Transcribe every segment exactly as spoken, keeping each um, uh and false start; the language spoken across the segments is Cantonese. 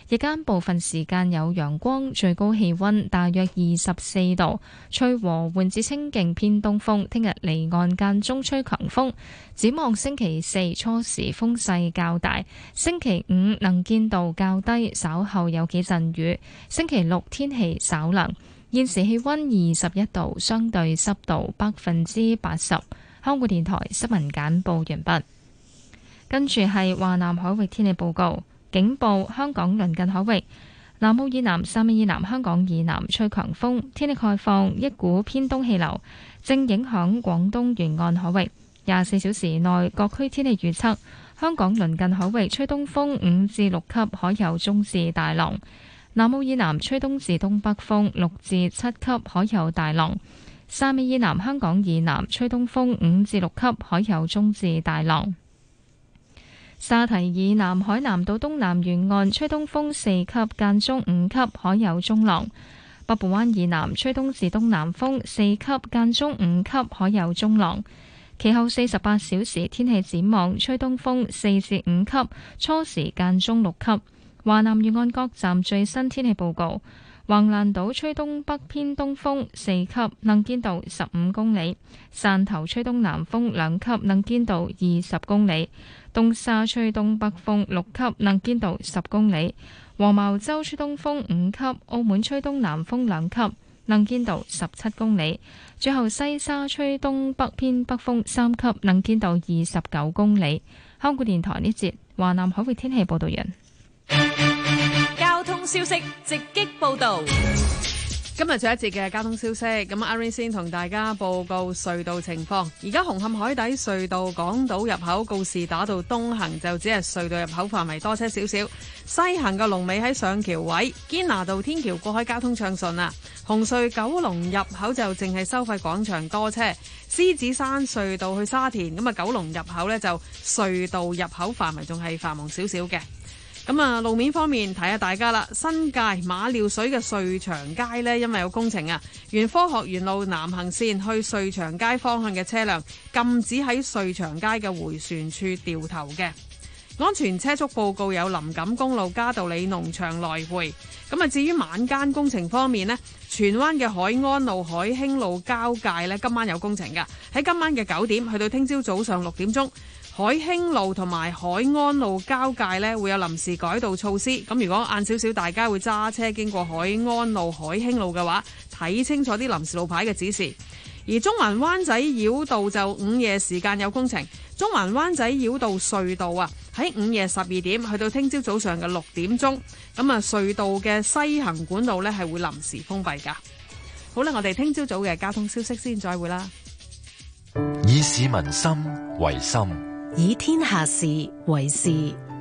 日間部分時間有陽光，最高氣溫大約二十四度，吹和緩至清勁偏東風。聽日離岸間中吹強風。展望星期四初時風勢較大，星期五能見度較低，稍後有幾陣雨。星期六天氣稍涼。現時氣溫二十一度，相對濕度百分之八十。香港電台新聞簡報完畢。跟住係華南海域天氣報告。警報：香港鄰近海域南澳以南、汕尾以南、香港以南吹強風。天氣概況：一股偏東氣流正影響廣東沿岸海域。廿四小時內各區天氣預測：香港鄰近海域吹東風五至六級，海有中至大浪；南澳以南吹東至東北風六至七級，海有大浪；汕尾以南、香港以南吹東風五至六級，海有中至大浪。沙堤以南海南島東南沿岸吹東風四級，間中五級，海有中浪；北部灣以南吹東至東南風四級，間中五級，海有中浪。其後四十八小時天氣展望：吹東風四至五級，初時間中六級。華南沿岸各站最新天氣報告：橫瀾島吹東北偏東風四級，能見度十五公里；汕頭吹東南風兩級，能見度二十公里；東沙吹東北風六級，能見度十公里；黃茅洲吹東風五級，澳門吹東南風兩級，能見度十七公里；最後西沙吹東北偏北風三級，能見度二十九公里。香港電台呢節華南海域天氣報道完。 交通消息直擊報道。 今日最後一節嘅交通消息，咁阿 Rain 先同大家報告隧道情況。而家紅磡海底隧道港島入口告士打道東行就只係隧道入口範圍多車少少，西行嘅龍尾喺上橋位，堅拿道天橋過海交通暢順啊。紅隧九龍入口就淨係收費廣場多車，獅子山隧道去沙田咁啊，九龍入口呢，就隧道入口範圍仲係繁忙少少嘅。咁啊，路面方面提下大家啦，新界馬料水嘅瑞祥街呢，因為有工程啊，沿科學園路南行線去瑞祥街方向嘅車輛禁止喺瑞祥街嘅迴旋處掉頭嘅。安全車速報告有林錦公路嘉道理農場來回。咁啊，至於晚間工程方面呢，荃灣嘅海安路海興路交界呢，今晚有工程㗎，喺今晚嘅九點去到聽朝早上六點鐘。海興路同埋海安路交界呢，會有臨時改道措施，咁如果晏少少大家會揸車經過海安路海興路嘅話，睇清楚啲臨時路牌嘅指示。而中環灣仔繞道就午夜時間有工程，中環灣仔繞道隧道啊，喺午夜十二點去到聽朝早上嘅六點鐘，咁啊隧道嘅西行管道呢係會臨時封閉噶。好啦，我哋聽朝早嘅交通消息先，再會啦。 以市民心為心， 以天下事為事。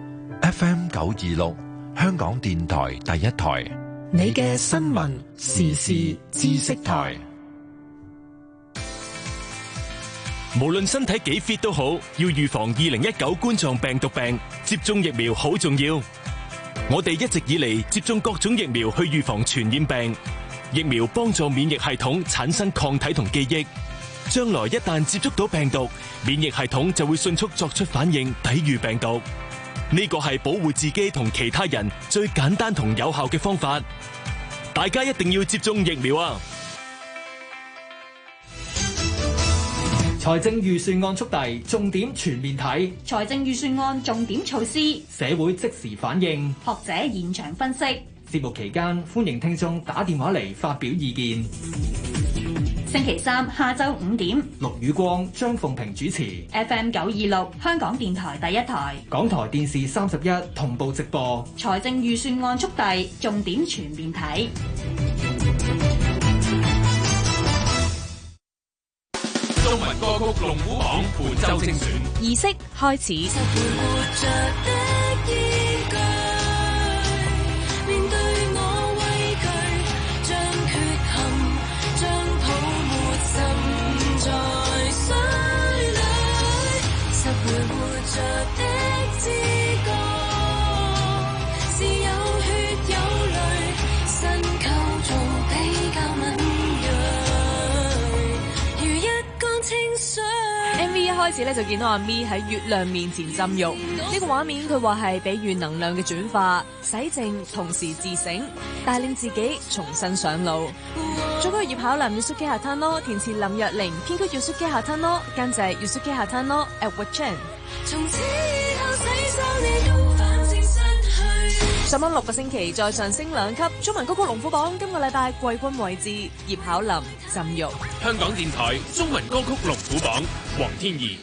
F M 九二六，香港電台第一台， 你嘅新聞時事知識台。 無論身體幾 fit 都好，要預防二零一九冠狀病毒病，接種疫苗好重要。我哋一直以嚟接種各種疫苗去預防傳染病，疫苗幫助免疫系統產生抗體同記憶。將來一旦接觸到病毒，免疫系統就會迅速作出反應，抵禦病毒。呢個係保護自己同其他人最簡單同有效嘅方法。大家一定要接種疫苗啊！ 財政預算案速遞，重點全面睇。 財政預算案重點措施， 社會即時反應， 學者現場分析。 節目期間，歡迎聽眾打電話嚟發表意見。 星期三下晝五點， 陸宇光、張鳳平主持 F M 九二六香港電台第一台， 港台電視三十一同步直播。 財政預算案速遞，重點全面睇。 中文歌曲龍虎榜本周精選儀式開始。 開始咧就見到阿咪喺月亮面前浸浴，呢個畫面佢話係比喻能量嘅轉化、洗淨，同時自省，帶領自己重新上路。作曲葉巧琳、Yusuke Hatano，填詞林若寧，編曲 Yusuke Hatano，監製 Yusuke Hatano、Edward Chen。上網六個星期，再上升兩級。中文歌曲龍虎榜今個禮拜季軍位置，葉巧琳浸浴。 香港電台中文歌曲龍虎榜，黃天怡。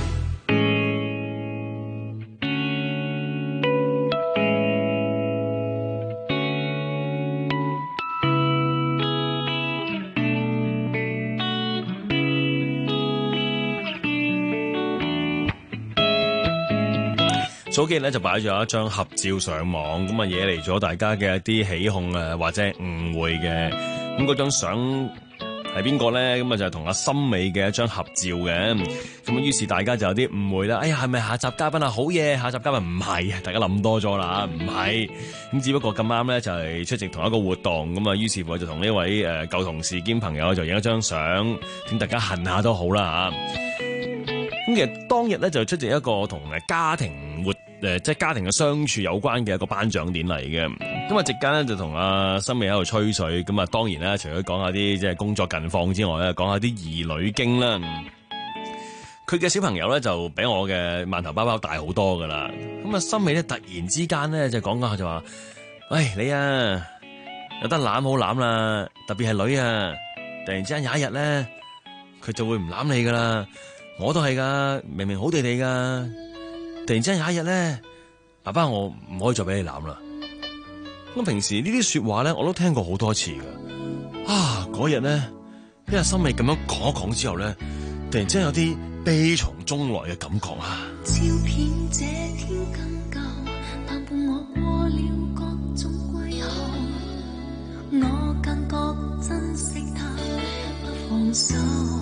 早幾日咧就擺咗一張合照上網，咁啊惹嚟咗大家嘅一啲起哄啊，或者誤會嘅。咁嗰張相係邊個咧？咁啊就係同阿森美嘅一張合照嘅。咁啊於是大家就有啲誤會啦。哎呀，係咪下集嘉賓啊？好嘢，下集嘉賓唔係啊，大家諗多咗啦，唔係。咁只不過咁啱咧就係出席同一個活動，咁啊於是乎就同呢位誒舊同事兼朋友就影一張相，咁大家恨下都好啦嚇。咁其實當日咧就出席一個同誒家庭活誒即係家庭嘅相處有關嘅一個頒獎典禮嘅。咁啊席間咧就同阿森美喺度吹水，咁啊當然啦，除咗講下啲即係工作近況之外咧，講下啲兒女經啦。佢嘅小朋友咧就比我嘅饅頭包包大好多噶啦。咁啊森美咧突然之間咧就講講下就話：喂，你啊有得攬好攬啦，特別係女啊，突然之間有一日咧佢就會唔攬你噶啦。我都係噶，明明好地地噶，突然之間有一日咧，爸爸我唔可以再俾你攬啦。咁平時呢啲說話咧，我都聽過好多次噶。啊，嗰日咧，俾阿森美咁樣講一講之後咧，突然之間有啲悲從中來嘅感覺啊。 照片這天更舊，但伴我過了各種季候，我更覺珍惜它，不放手。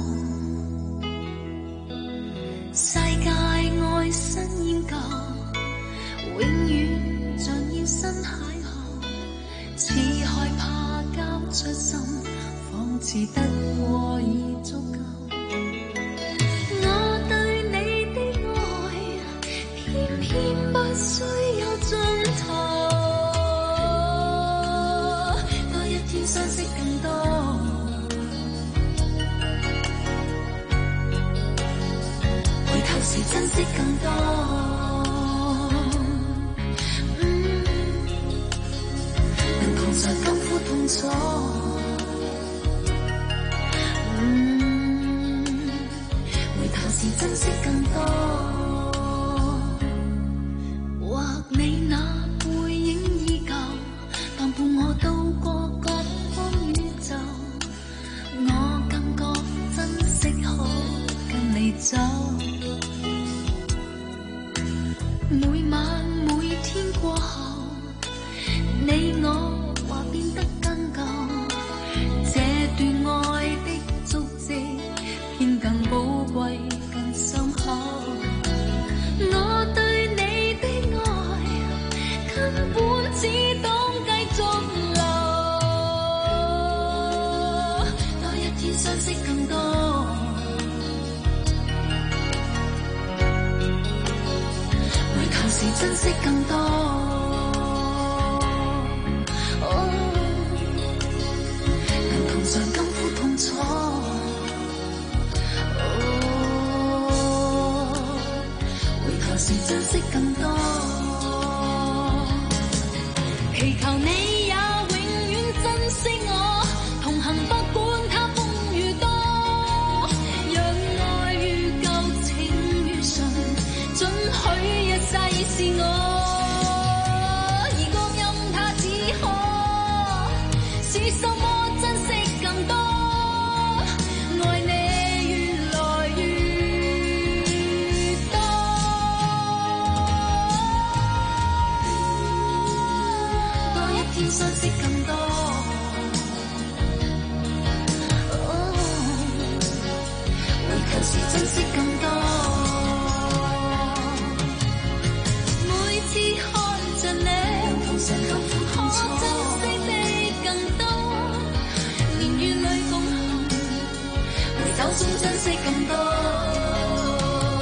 世界愛新厭舊，永遠像要新邂逅，似害怕交出心，仿似得過已足夠。我對你的愛，偏偏不需有盡頭，多一天相識更多。有時珍惜更多，嗯，能同在甘苦痛楚，嗯，回頭時珍惜更多。或你那背影依舊，伴伴我渡過各方宇宙，我更覺珍惜好跟你走。每晚每天過後，你我話變得更舊，這段愛的足跡偏更寶貴更深厚。我對你的愛根本只懂繼續留，多一天相識更多。是珍惜更多，哦，能同上甘苦痛楚，哦，回頭時珍惜更多，祈求你也永遠珍惜我，同行不管它風雨多，讓愛與舊情與信，准許一世是我，而光陰它只可是什麼珍惜更多，愛你越來越多，多一天相識更多，哦，回頭時珍惜更多。珍惜更多，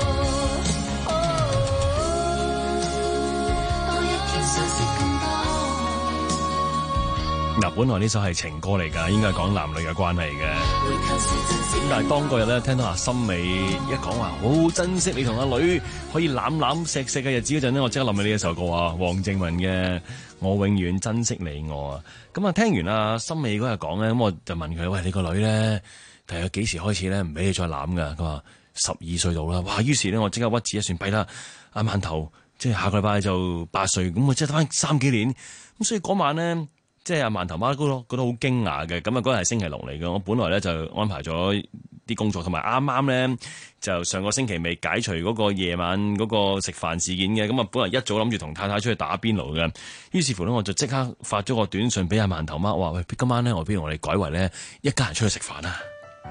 嗱，本來呢首係情歌嚟㗎，應該係講男女嘅關係嘅。咁但係當嗰日咧，聽到阿森美一講話好珍惜你同阿女可以攬攬錫錫嘅日子嗰陣咧，我即刻諗起呢一首歌啊，黃靖文嘅《我永遠珍惜你我》啊。咁啊，聽完阿森美嗰日講咧，咁我就問佢：喂，你個女咧，第日幾時開始咧唔俾你再攬㗎？佢話十二歲到啦。哇！於是咧，我即刻屈指一算，弊啦，阿饅頭即係下個禮拜就八歲，咁我即係得翻三幾年。咁所以嗰晚咧。即係阿饅頭媽都覺得好驚訝嘅，咁啊嗰日係星期六嚟嘅，我本來咧就安排咗啲工作，同埋啱啱咧就上個星期未解除嗰個夜晚嗰個食飯事件嘅，咁啊本來一早諗住同太太出去打邊爐嘅，於是乎咧我就即刻發咗個短信俾阿饅頭媽，我話喂，今晚咧我不如我哋改為咧一家人出去食飯啦，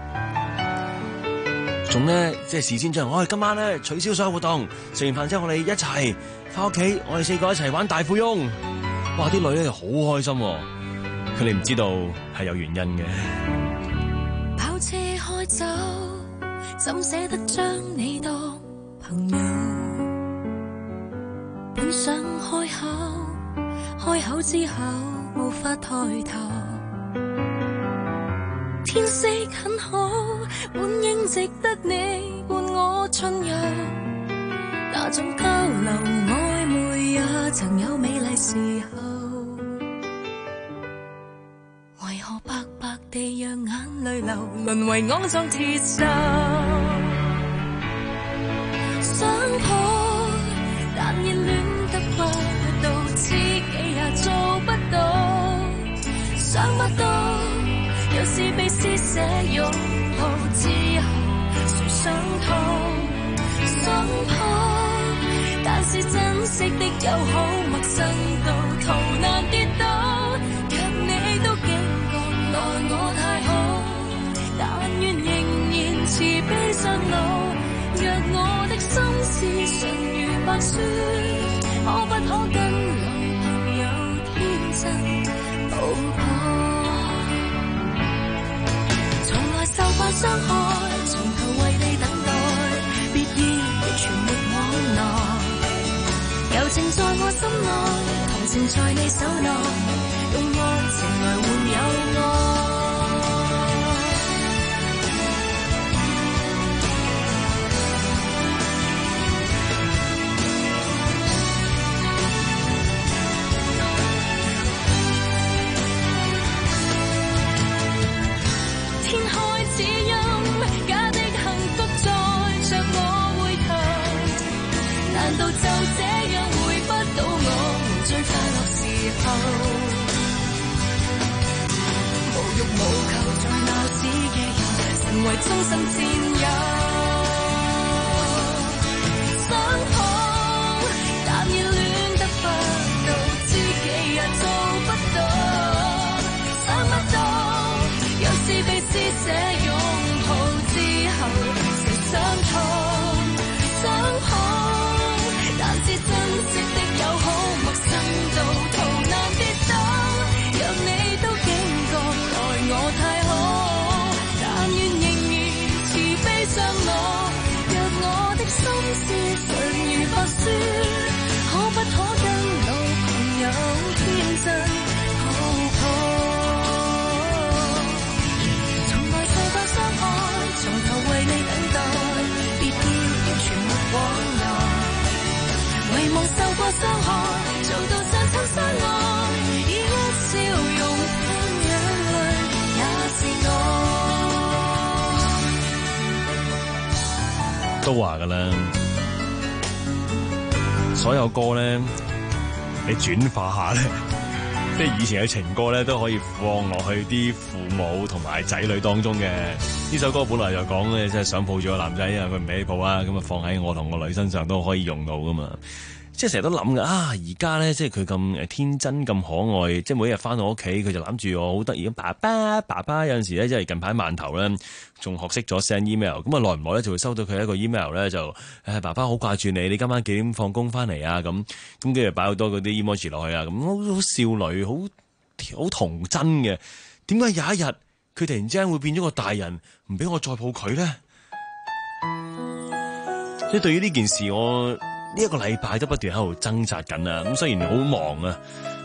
仲咧即係事先將我哋今晚咧取消所有活動，食完飯之後我哋一齊翻屋企，我哋四個一齊玩大富翁。哇！啲女咧好開心，佢哋唔知道係有原因嘅。 跑車開走，怎捨得將你當朋友？本想開口，開口之後無法抬頭。天色很好，本應值得你伴我巡遊。那種交流曖昧也曾有美麗時候。為何白白地讓眼淚流，淪為骯髒鐵鏽？想抱，但熱戀得不到，知己也做不到。想不到，有時被施捨擁抱之後，誰想逃？想抱，但是珍惜的友好，陌生到逃難跌倒。若你都驚覺奈我太好，但願仍然慈悲上路。若我的心事純如白雪，可不可跟老朋友天真抱抱？從來受慣傷害，從頭為你等待，別意完全沒往來。柔情在我心內，同情在你手內，用愛情來換有愛。天開始陰，假的幸福在着我回頭，難道就這樣回不到我們最快樂時候？無欲無求在鬧市夜遊，成為終身戰友。想抱，但熱戀得不到，知己也做不到。想不到，有時被施捨擁抱之後，誰想逃？想抱，但是珍惜的友好，陌生到逃難跌倒。若你都驚覺待我太好，但願仍然慈悲上路。若我的心事純如白雪，可不可跟老朋友天真抱抱？從來受過傷害，從頭為你等待，別要完全沒往來。遺忘受過傷害，做到相親相愛，以一笑容噴眼淚，也是愛。 都話噶啦，所有歌咧，你轉化下咧，即係以前嘅情歌咧，都可以放落去啲父母同埋仔女當中嘅。呢首歌本來就講咧，即係想抱住個男仔啊，佢唔俾你抱啊，咁啊放喺我同個女身上都可以用到噶嘛。即係成日都諗㗎啊！而家咧，即係佢咁誒天真咁可愛，即係每一日翻到屋企，佢就攬住我，好得意咁爸爸爸爸。有陣時咧，即係近排饅頭咧，仲學識咗 send email。咁啊，耐唔耐咧就會收到佢一個 email 咧，就誒爸爸好掛住你，你今晚幾點放工翻嚟啊？咁咁跟住擺好多嗰啲 emoji 落去啊，咁好少女，好好童真嘅。點解有一日佢突然之間會變咗個大人，唔俾我再抱佢咧？即係對於呢件事，我呢一個禮拜都不斷喺度掙扎緊啊！咁雖然好忙啊，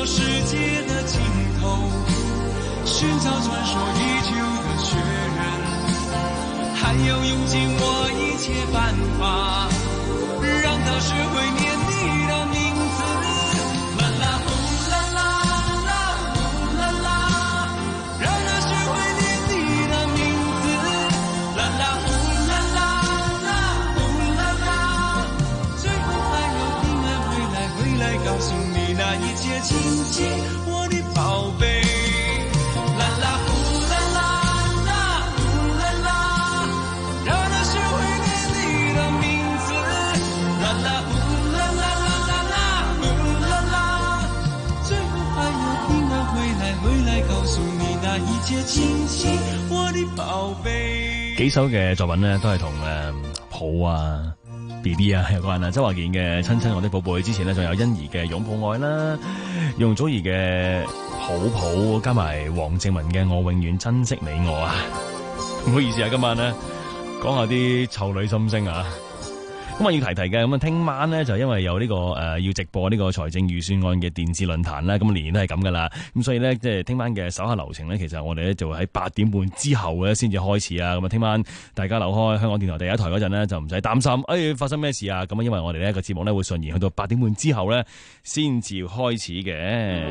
到世界的尽头，寻找传说已久的雪人，还要用尽我一切办法，让他学会念你的名字。啦啦呼啦啦啦呼啦啦，让他学会念你的名字。啦啦呼啦啦啦呼啦啦，最后还要平安回来，回来告诉你那一切亲戚，我的宝贝。啦啦呼啦啦啦呼啦啦，让他学会念你的名字。啦啦呼啦啦啦啦啦呼啦啦，最后还要平安回来，回来告訴你那一切親戚，我的寶貝。 幾首嘅作品咧，都係同誒抱啊、B B 啊有關啦。周華健嘅《親親我的寶貝》，之前咧仲有欣宜嘅《擁抱愛》啦，容祖兒嘅《抱抱》，加埋黃正文嘅《我永遠珍惜你我》啊。唔好意思啊，今晚咧講下啲臭女心聲啊。咁啊要提提嘅，咁啊聽晚咧就因為有呢、這個誒、呃、要直播呢個財政預算案嘅電視論壇啦，咁年年都係咁噶啦，咁所以咧即係聽晚嘅稍下流程咧，其實我哋咧就會喺八點半之後咧先至開始啊，咁啊聽晚大家扭開香港電台第一台嗰陣咧就唔使擔心，誒發生咩事啊，咁啊因為我哋呢個節目咧會順延去到八點半之後咧先至開始嘅。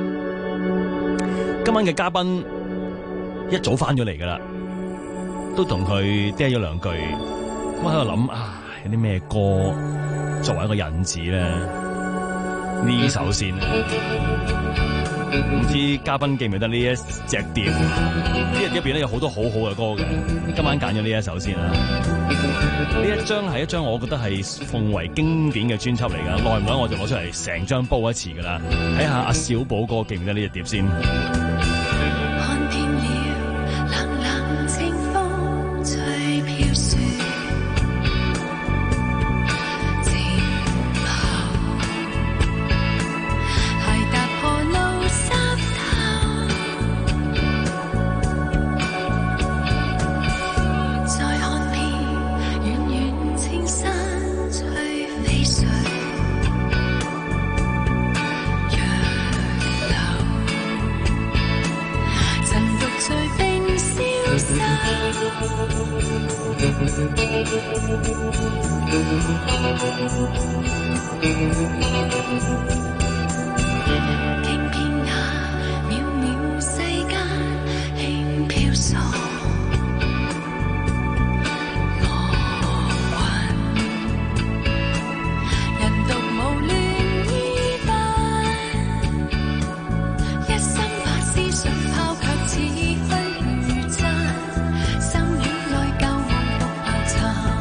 今晚嘅嘉賓一早翻咗嚟噶啦，都同佢嗲咗兩句，咁喺度諗啊。有啲咩歌作為一個引子咧？呢首先，唔知嘉賓記唔記得呢一隻碟？呢隻碟入邊咧有好多好好嘅歌嘅，今晚揀咗呢一首先啦。呢一張係一張我覺得係奉為經典嘅專輯嚟㗎，耐唔耐我就攞出嚟成張煲一次㗎啦。睇下阿小寶哥記唔記得呢隻碟先？ 看遍了冷冷清風吹飄雪。傾遍那渺渺世間輕飄索，我魂人獨無戀依伴，一生把思想拋卻似揮如簪，心院內舊夢獨白殘。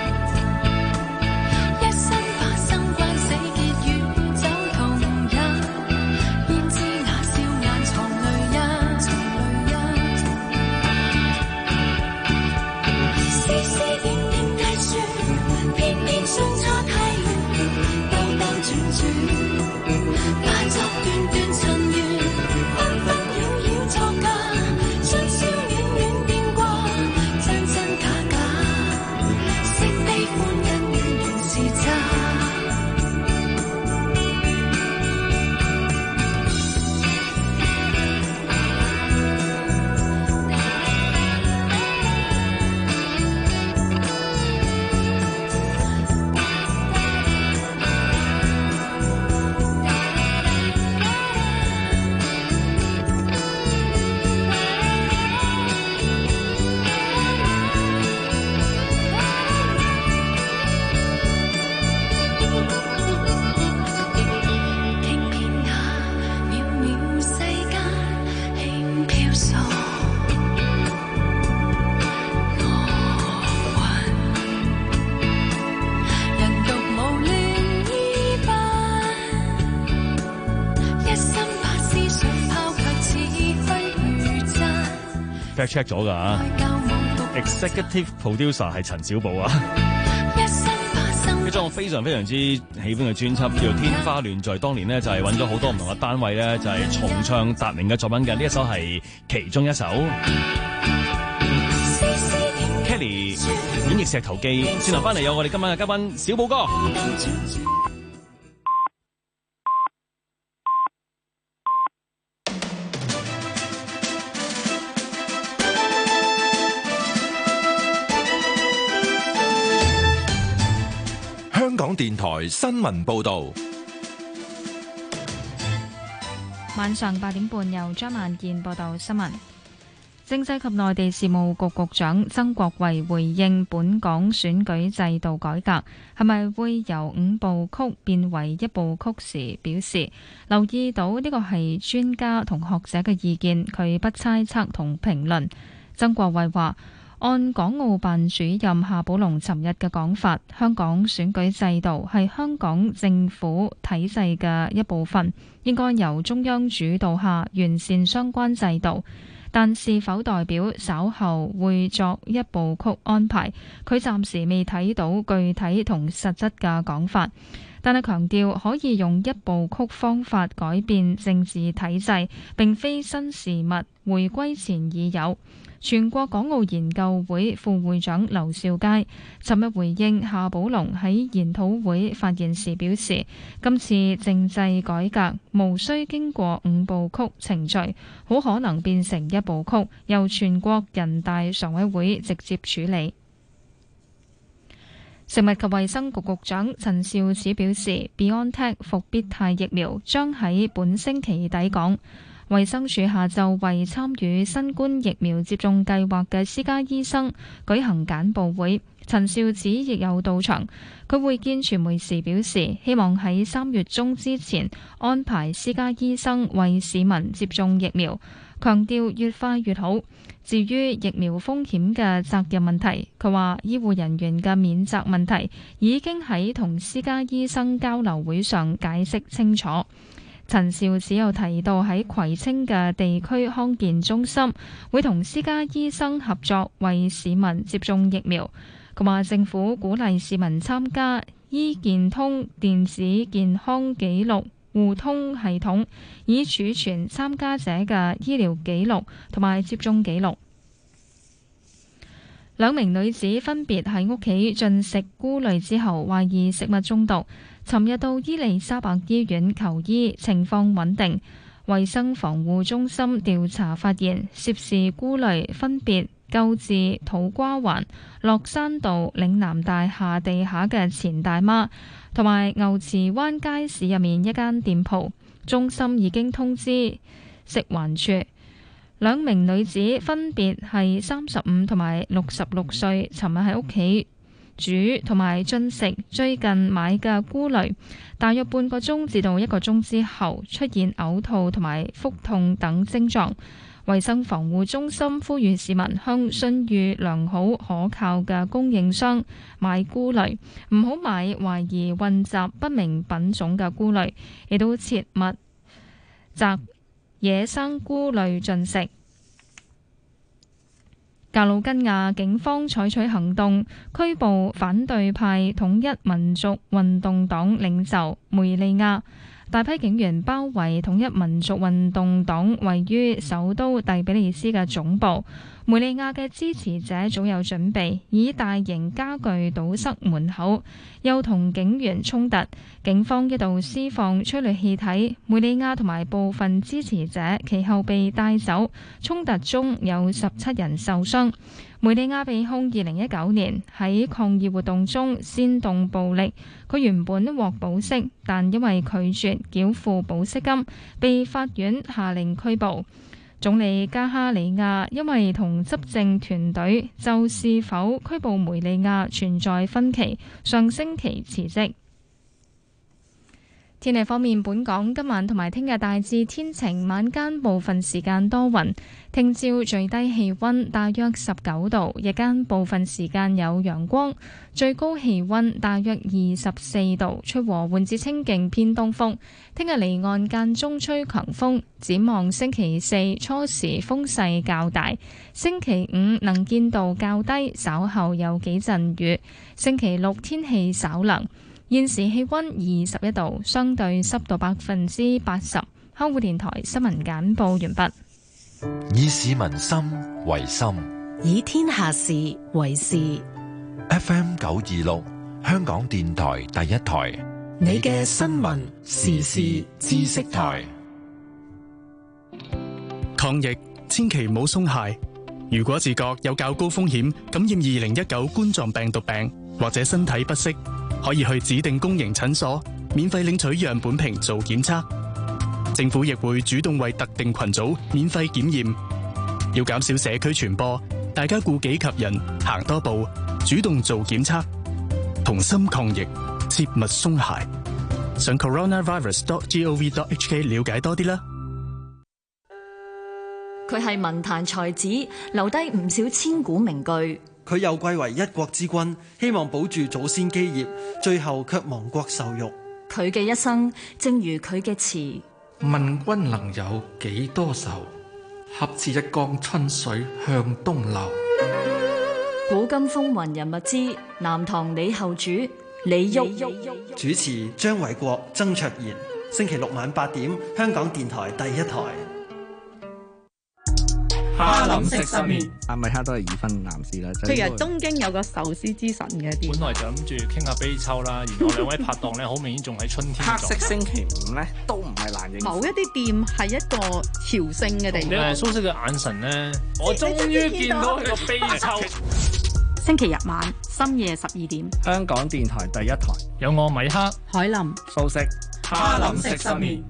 check 咗㗎 ，Executive Producer 係陳小寶啊，一張我非常非常之喜歡嘅專輯，叫做《天花亂墜》。當年咧就係揾咗好多唔同嘅單位咧，就係、是、重唱達明嘅作品嘅，呢一首係其中一首。Kelly 演繹《石頭記》，轉頭翻嚟有我哋今晚嘅嘉賓小寶哥。 港電台新聞報道。 晚上八點半由張萬健報道新聞。政制及內地事務局局長曾國衛回應本港選舉制度改革係咪會由五部曲變為一部曲時表示，留意到呢個係專家同學者嘅意見，佢不猜測同評論。曾國衛話，按港澳辦主任夏寶龍尋日嘅講法，香港選舉制度係香港政府體制嘅一部分，應該由中央主導下完善相關制度。但是否代表稍後會作一部曲安排，佢暫時未睇到具體同實質嘅講法。但係強調可以用一部曲方法改變政治體制，並非新事物，回歸前已有。全國港澳研究會副會長劉兆佳尋日回應夏寶龍喺研討會發言時表示，今次政制改革無需經過五部曲程序，好可能變成一部曲，由全國人大常委會直接處理。食物及衛生局局長陳肇始表示 ，BioNTech 復必泰疫苗將喺本星期抵港。衛生署下晝為參與新冠疫苗接種計劃嘅私家醫生舉行簡報會，陳肇始亦有到場。佢會見傳媒時表示，希望喺三月中之前安排私家醫生為市民接種疫苗，強調越快越好。至於疫苗風險嘅責任問題，佢話醫護人員嘅免責問題已經喺同私家醫生交流會上解釋清楚。陳肇始又提到喺葵青嘅地區康健中心會同私家醫生合作為市民接種疫苗。佢話政府鼓勵市民參加醫健通電子健康記錄互通系統，以儲存參加者嘅醫療記錄同埋接種記錄。兩名女子分別喺屋企進食菇類之後，懷疑食物中毒，尋日到伊利沙伯醫院求醫，情況穩定。衛生防護中心調查發現，涉事菇類分別購自土瓜灣落山道嶺南大廈地下嘅錢大媽，同埋牛池灣街市入面一間店鋪。中心已經通知食環署。兩名女子分別係三十五同埋六十六歲，尋日喺屋企煮同埋進食最近買嘅菇類，大約半個鐘至到一個鐘之後出現嘔吐同埋腹痛等症狀。衛生防護中心呼籲市民向信譽良好可靠嘅供應商買菇類，唔好買懷疑混雜不明品種嘅菇類，亦都切勿摘野生菇類進食。格魯吉亞警方採取行動，拘捕反對派統一民族運動黨領袖梅利亞。大批警員包圍統一民族運動黨位於首都第比利斯嘅總部。梅利亞嘅支持者早有準備，以大型家具堵塞門口，又同警員衝突。警方一度施放催淚氣體，梅利亞同埋部分支持者其後被帶走。衝突中有十七人受傷。梅利亞被控二零一九年喺抗議活動中煽動暴力，佢原本獲保釋，但因為拒絕繳付保釋金，被法院下令拘捕。總理加哈里亞因為同執政團隊就是否拘捕梅利亞存在分歧，上星期辭職。天氣方面，本港今晚同埋聽日大致天晴，晚間部分時間多雲。聽朝最低氣溫大約十九度，日間部分時間有陽光，最高氣溫大約二十四度，吹和緩至清勁偏東風。聽日離岸間中吹強風，展望星期四初時風勢較大，星期五能見度較低，稍後有幾陣雨。星期六天氣稍涼。現時氣溫二十一度，相對濕度百分之八十。香港電台新聞簡報完畢。 以市民心為心， 以天下事為事。 F M 九二六，香港電台第一台， 你嘅新聞時事知識台。 抗疫千祈唔好鬆懈。如果自覺有較高風險感染二零一九冠狀病毒病，或者身體不適， 可以去指定公營診所免費領取樣本瓶做檢測。政府亦會主動為特定群組免費檢驗。要減少社區傳播，大家顧己及人，行多步，主動做檢測，同心抗疫，切勿鬆懈。上 coronavirus dot gov dot hk 了解多啲啦。 佢係文壇才子，留低唔少千古名句。 佢又貴為一國之君，希望保住祖先基業，最後卻亡國受辱。 佢嘅一生，正如佢嘅詞。 問君能有幾多愁？恰似一江春水向東流。 古今風雲人物之南唐李後主李煜。 主持張偉國、曾卓賢。星期六晚八點，香港電台第一台。 哈林食失眠， 阿米克都係已婚男士啦。 其實東京有個壽司之神嘅店， 本來就諗住傾下悲秋啦，然後兩位拍檔咧，好明顯仲喺春天。 黑色星期五咧都唔係難應付。 某一啲店係一個朝聖嘅地方。 你係蘇軾嘅眼神咧，我終於見到佢個悲秋。 星期日晚深夜十二點， 香港電台第一台有我米克、 海林、 蘇軾， 哈林食失眠。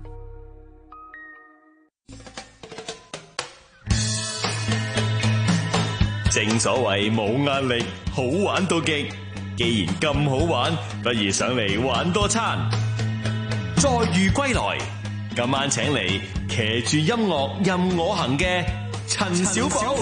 正所謂冇壓力，好玩到極。既然咁好玩，不如上嚟玩多餐。再遇歸來，今晚請嚟騎住音樂任我行嘅陳小寶。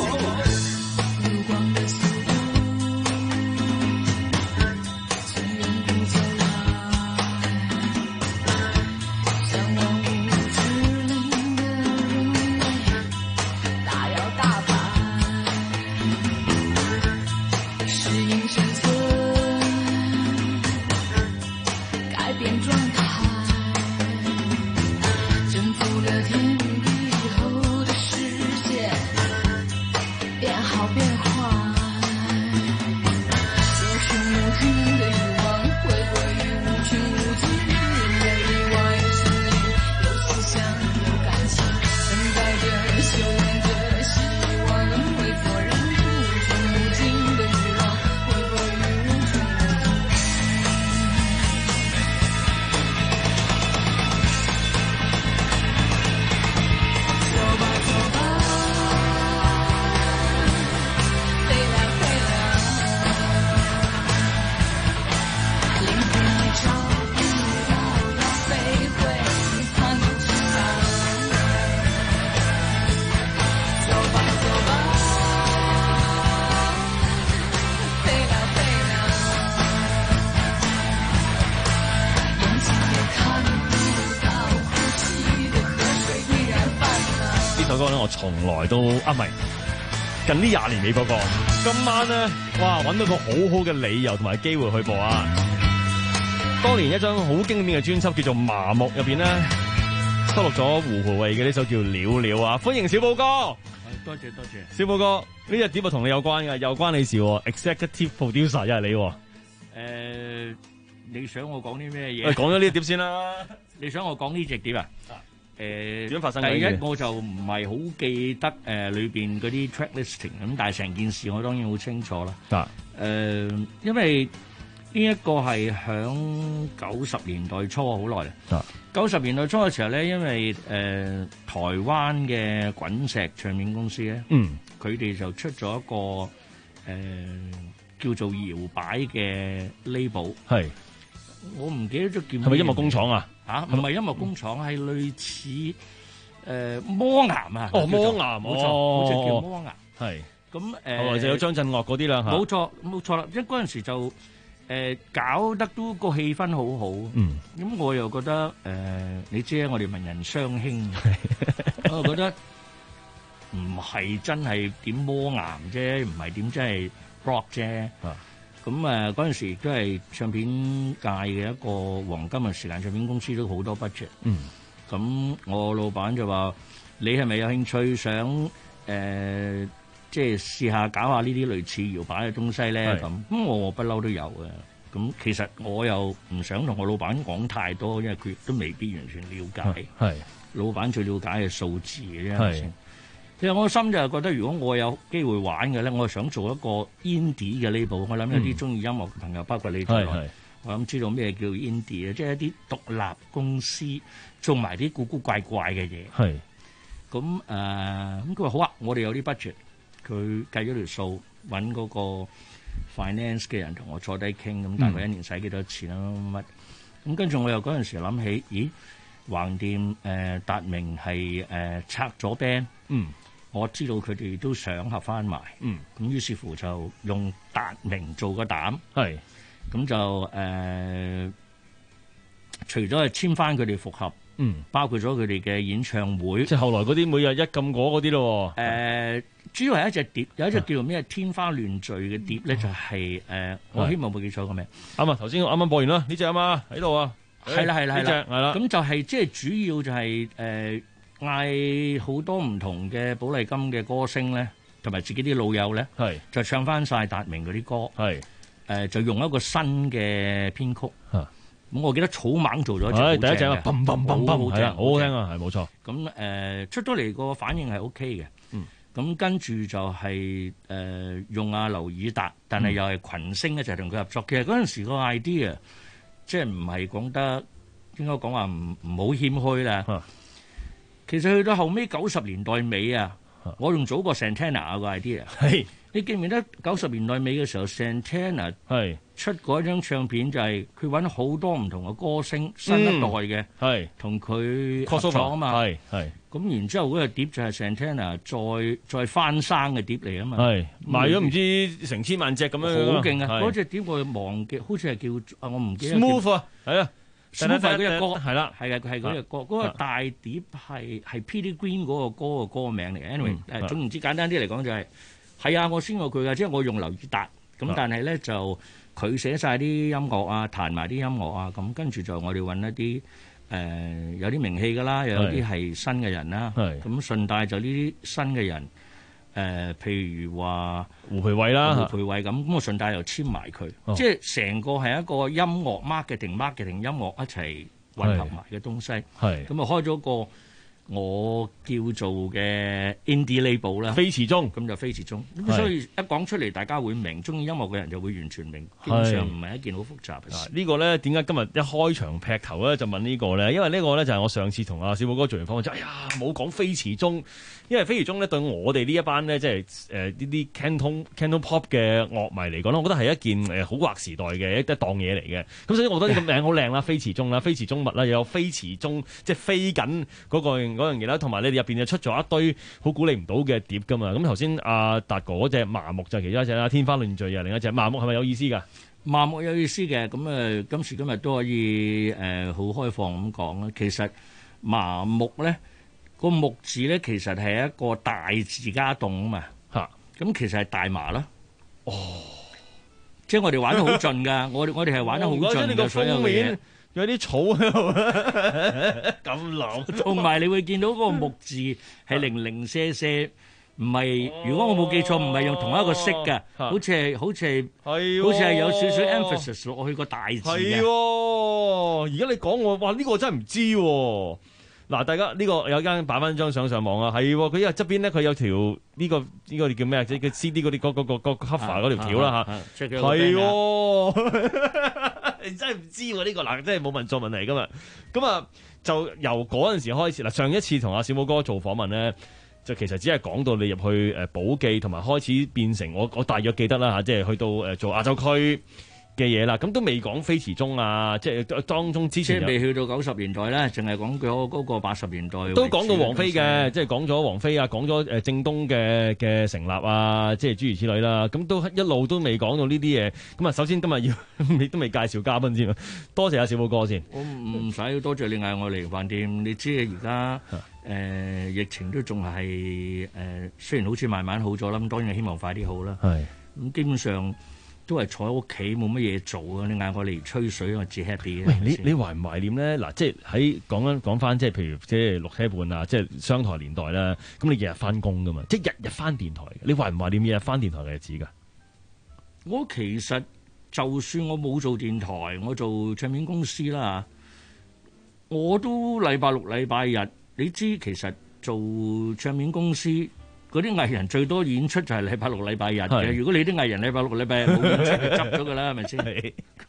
我從來都啊，唔係近呢廿年未播過。今晚咧，哇，揾到個好好嘅理由同埋機會去播啊！當年一張好經典嘅專輯叫做《麻木》，入邊咧收錄咗胡謅衛嘅呢首叫《了了》啊！歡迎小寶哥， 多謝多謝。 小寶哥，呢隻碟啊同你有關嘅，又關你事喎 ，Executive Producer 又係你喎。 誒、呃，你想我講啲咩嘢？ 誒，講咗呢隻碟先啦。 你想我講呢隻碟啊？誒點樣發生？ 第一我就唔係好記得誒裏邊嗰啲 track listing 咁，但係成件事我當然好清楚啦。 啊， 誒，因為呢一個係響九十年代初好耐啦。啊，九十年代初嘅時候咧，因為誒、呃、台灣嘅滾石唱片公司咧， 嗯， 佢哋就出咗一個誒、呃、叫做搖擺嘅 label。係，我唔記得咗叫咩。 係咪音樂工廠啊？ 嚇，唔係音樂工廠，係、嗯、類似誒、呃、魔岩啊！ 哦，魔岩， 冇錯，好似叫魔岩。 係咁誒， 後來就有張震岳嗰啲啦嚇。 冇錯，冇錯啦！即係嗰陣時就誒、呃、搞得都個氣氛好好。 嗯。 咁我又覺得誒、呃，你知啊，我哋文人相輕，我又覺得唔係真係點魔岩啫，唔係點真係 rock 啫。啊。咁誒嗰陣時亦都係唱片界嘅一個黃金嘅時間，唱片公司都好多 budget。嗯。咁我老闆就話：你係咪有興趣想誒、呃，即係試下搞下呢啲類似搖擺嘅東西咧？咁咁我不嬲都有嘅。咁其實我又唔想同我老闆講太多，因為佢都未必完全了解。係。老闆最了解係數字嘅啫。係。其實我心就係覺得，如果我有機會玩嘅咧，我係想做一個 indie 嘅 label。我諗有啲中意音樂嘅朋友，包括你在內， 我諗知道咩叫 indie 即係一啲獨立公司做埋啲古古怪怪嘅嘢。 係。 咁誒，咁佢話好啊，我哋有啲 budget，佢計咗條數，揾嗰個 finance 嘅人同我坐低傾，咁大概一年使幾多錢啦乜？咁跟住我又嗰陣時諗起，咦，橫掂誒達明係誒、呃、拆咗 band， 嗯， 我知道佢哋都想合翻埋， 嗯， 咁於是乎就用達明做個膽， 係， 咁就誒、呃、除咗係簽翻佢哋復合。 嗯， 包括咗佢哋嘅演唱會， 即係後來嗰啲每日一禁果嗰啲咯。 誒、呃，主要係一隻碟，有一隻叫做咩天花亂墜嘅碟咧，就係、是、誒、呃，我希望冇記錯個名。 啱啊，頭先我啱啱播完啦，呢隻啊嘛喺度啊， 係啦係啦係啦， 係啦。 咁就係即係主要就係誒嗌好多唔同嘅寶麗金嘅歌星咧，同埋自己啲老友咧， 係就唱翻晒達明嗰啲歌， 係誒、 呃、就用一個新嘅編曲。咁我記得草蜢做咗一隻好第一隻啊，砰砰砰砰，係啊，好好聽啊，係冇錯。 咁誒、呃、出咗嚟個反應係 O K 嘅。嗯。咁跟住就係、是、誒、呃、用阿劉以達，但係又係群星一齊同佢合作。其實嗰陣時個 idea 即係唔係講得應該講話唔唔好謙虛啦。啊、其實去到後尾九十年代尾啊，啊我仲早過 Santana 個 idea。係。你記唔記得九十年代尾嘅時候 Santana 係出過一張唱片，就係佢揾好多唔同嘅歌星，新一代嘅，係同佢合作啊嘛，係係。咁然之後嗰個碟就係 Santana 再再翻生嘅碟嚟啊嘛，係賣咗唔知成千萬隻咁樣， 好勁啊！嗰隻碟我忘記，好似係叫啊，我唔記得。 Smooth 啊，係啊 ，Smooth 嗰隻歌係啦， 係啊，係嗰隻歌，嗰個大碟係係 Petey Green 嗰個歌嘅歌名嚟。Anyway，誒總言之簡單啲嚟講就係。係啊，我先過佢噶，即係我用劉以達咁，但係咧就佢寫晒啲音樂啊，彈埋啲音樂啊，咁跟住就我哋揾一啲誒、呃、有啲名氣噶啦，又有啲係新嘅人啦，咁順帶就呢啲新嘅人誒、呃，譬如話胡培偉啦， 胡培偉咁，咁我順帶又簽埋佢，哦、即係成個係一個音樂 marketing marketing 音樂一齊混合埋嘅東西，係咁啊開咗個。我叫做嘅 indie label 啦， 飛馳中咁就飛馳中，咁所以一講出嚟大家會明，中意音樂嘅人就會完全明，基本上唔係一件好複雜嘅事。 呢個咧點解今日一開場劈頭咧就問呢個咧？因為呢個咧就係我上次同阿小寶哥做完訪問，就哎呀冇講飛馳中，因為飛馳中咧對我哋呢一班咧即係誒呢啲 Canton Canton Pop 嘅樂迷嚟講咧，我覺得係一件誒好劃時代嘅一檔嘢嚟嘅。咁所以我覺得呢個名好靚啦，飛馳中啦，飛馳中物啦，又有飛馳中即係飛緊嗰個。嗰樣嘢啦，同埋你哋入邊就出咗一堆好估你唔到嘅碟噶嘛。咁頭先阿達哥嗰隻麻木就係其中一隻啦，天花亂墜啊另一隻。麻木係咪有意思㗎？ 麻木有意思嘅，咁誒今時今日都可以誒好、呃、開放咁講啦。其實麻木咧、個木字咧，其實係一個大字加動啊嘛。嚇、啊，咁其實係大麻啦。哦，即係我哋玩得好盡㗎。我我哋係玩得好盡嘅所有嘢。 有啲草喺度，咁流， 同埋你會見到嗰個木字係零零舍舍，唔係。如果我冇記錯，唔係用同一個色嘅，好似係好似係，好似係有少少 emphasis 落去個大字嘅。 係，而家你講我，哇！呢個真係唔知喎。嗱，大家呢個有間擺翻張相上網啊，係佢因為側邊咧，佢有條呢個呢個叫咩啊？即係 C D 嗰啲嗰嗰個個 cover 嗰條條啦嚇，係。你真係唔知喎呢個嗱，真係冇問錯問題噶嘛。咁啊，就由嗰陣時開始嗱，上一次同阿小武哥做訪問咧，就其實只係講到你入去誒寶記，同埋開始變成我我大約記得啦嚇，即係去到誒做亞洲區嘅嘢啦。咁都未講飛馳中啊，即係當中之前即係未去到九十年代咧，淨係講咗嗰個八十年代。 都講到王菲嘅，即係講咗王菲啊，講咗誒正東嘅嘅成立啊，即係諸如此類啦。咁都一路都未講到呢啲嘢。咁啊，首先今日要你都未介紹嘉賓先，多謝阿小寶哥先。 我唔使多謝你嗌我嚟飯店。你知而家誒疫情都仲係誒，雖然好似慢慢好咗啦，咁當然希望快啲好啦。係咁，基本上。都係坐喺屋企冇乜嘢做啊！你嗌我嚟吹水，我自 happy 嘅。 喂，你你懷唔懷念咧？嗱，即係喺講緊講翻，即係譬如即係六車半啊，即係商台年代啦。咁你日日翻工噶嘛？即係日日翻電台，你懷唔懷念日日翻電台嘅日子㗎？ 我其實就算我冇做電台，我做唱片公司啦，我都禮拜六、禮拜日。你知其實做唱片公司。嗰啲藝人最多演出就係禮拜六、禮拜日嘅。如果你啲藝人禮拜六、禮拜日冇演出，就執咗㗎啦，係咪先？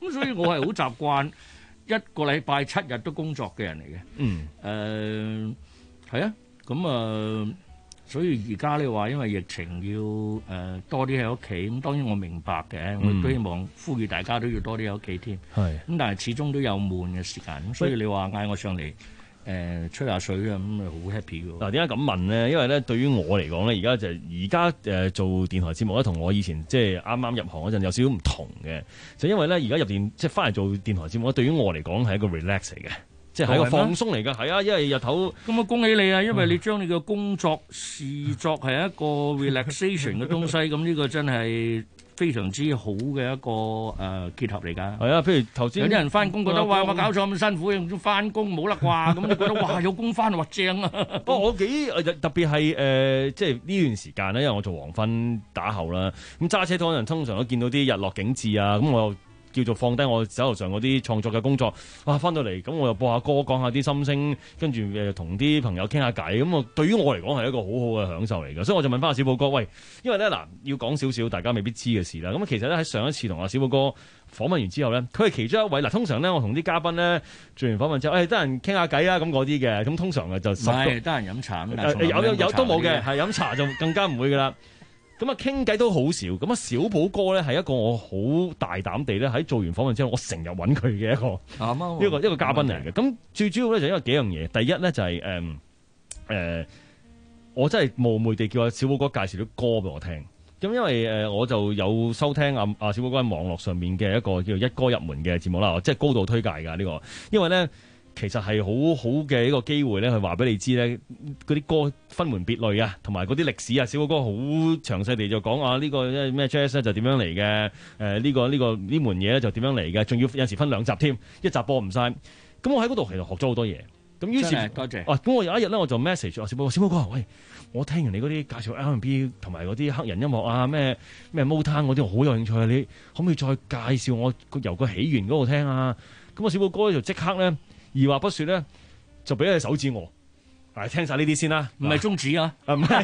咁所以我係好習慣一個禮拜七日都工作嘅人嚟嘅。 嗯， 誒係啊，咁啊。呃所以而家你話因為疫情要誒、呃、多啲喺屋企，咁當然我明白嘅，嗯、我都希望呼籲大家都要多啲喺屋企添。係咁，但係始終都有悶嘅時間，咁所以你話嗌我上嚟誒、呃、吹下水啊，咁咪好 happy 嘅。 嗱，點解咁問呢？因為咧，對於我嚟講咧，而家就而家誒做電台節目咧，同我以前即係啱啱入行嗰陣有少少唔同嘅，就因為咧而家入電即係翻嚟做電台節目咧，對於我嚟講係一個 relax 嚟嘅。即係一個放鬆嚟㗎，係啊，因為日頭咁啊，恭喜你啊！因為你將你嘅工作視作係一個 relaxation 嘅東西，咁呢個真係非常之好嘅一個誒、呃、結合嚟㗎。 係啊，譬如頭先有啲人翻工覺得哇，我搞錯咁辛苦，用翻工冇啦啩，咁你覺得哇有工翻話正啊！ 不過我幾特別係誒、呃，即係呢段時間咧，因為我做黃昏打後啦，咁揸車嗰陣通常都見到啲日落景緻啊，咁我又叫做放低我手頭上嗰啲創作嘅工作，哇！翻到嚟咁我又播下歌，講下啲心聲，跟住誒同啲朋友傾下偈，咁啊對於我嚟講係一個好好嘅享受嚟㗎，所以我就問翻阿小寶哥，喂，因為咧嗱要講少少大家未必知嘅事啦，咁其實咧喺上一次同阿小寶哥訪問完之後咧，佢係其中一位嗱，通常咧我同啲嘉賓咧做完訪問之後，誒得閒傾下偈啊咁嗰啲嘅，咁通常嘅就十個係得閒飲茶咁， 呃、有有有都冇嘅，係飲茶就更加唔會㗎啦。咁啊傾偈都好少，咁啊小寶哥咧係一個我好大膽地咧喺做完訪問之後，我成日揾佢嘅一個、啊、一個一個嘉賓嚟嘅。咁最主要咧就因為幾樣嘢，第一咧就係誒誒，我真係冒昧地叫阿小寶哥介紹啲歌俾我聽。咁因為誒我就有收聽阿阿小寶哥喺網絡上面嘅一個叫做一歌入門嘅節目啦，即係高度推介㗎呢個，因為咧。其實係好好嘅一個機會咧，去話俾你知咧，嗰啲歌分門別類啊，同埋嗰啲歷史啊，小寶哥好詳細地就講啊，呢個咩 jazz 咧就點樣嚟嘅，誒呢個呢個呢門嘢咧就點樣嚟嘅，仲要有時分兩集添，一集播唔晒。咁我喺嗰度其實學咗好多嘢。咁於是多謝。 啊，咁我有一日咧我就 message 啊小寶哥，小寶哥喂，我聽完你嗰啲介紹 R and B 同埋嗰啲黑人音樂啊，咩咩 Motown 嗰啲，我好有興趣啊，你可唔可以再介紹我由個起源嗰度聽啊？咁啊小寶哥就即刻咧。二話不說咧，就俾隻手指我，係聽晒呢啲先啦， 唔係中指啊， 唔係，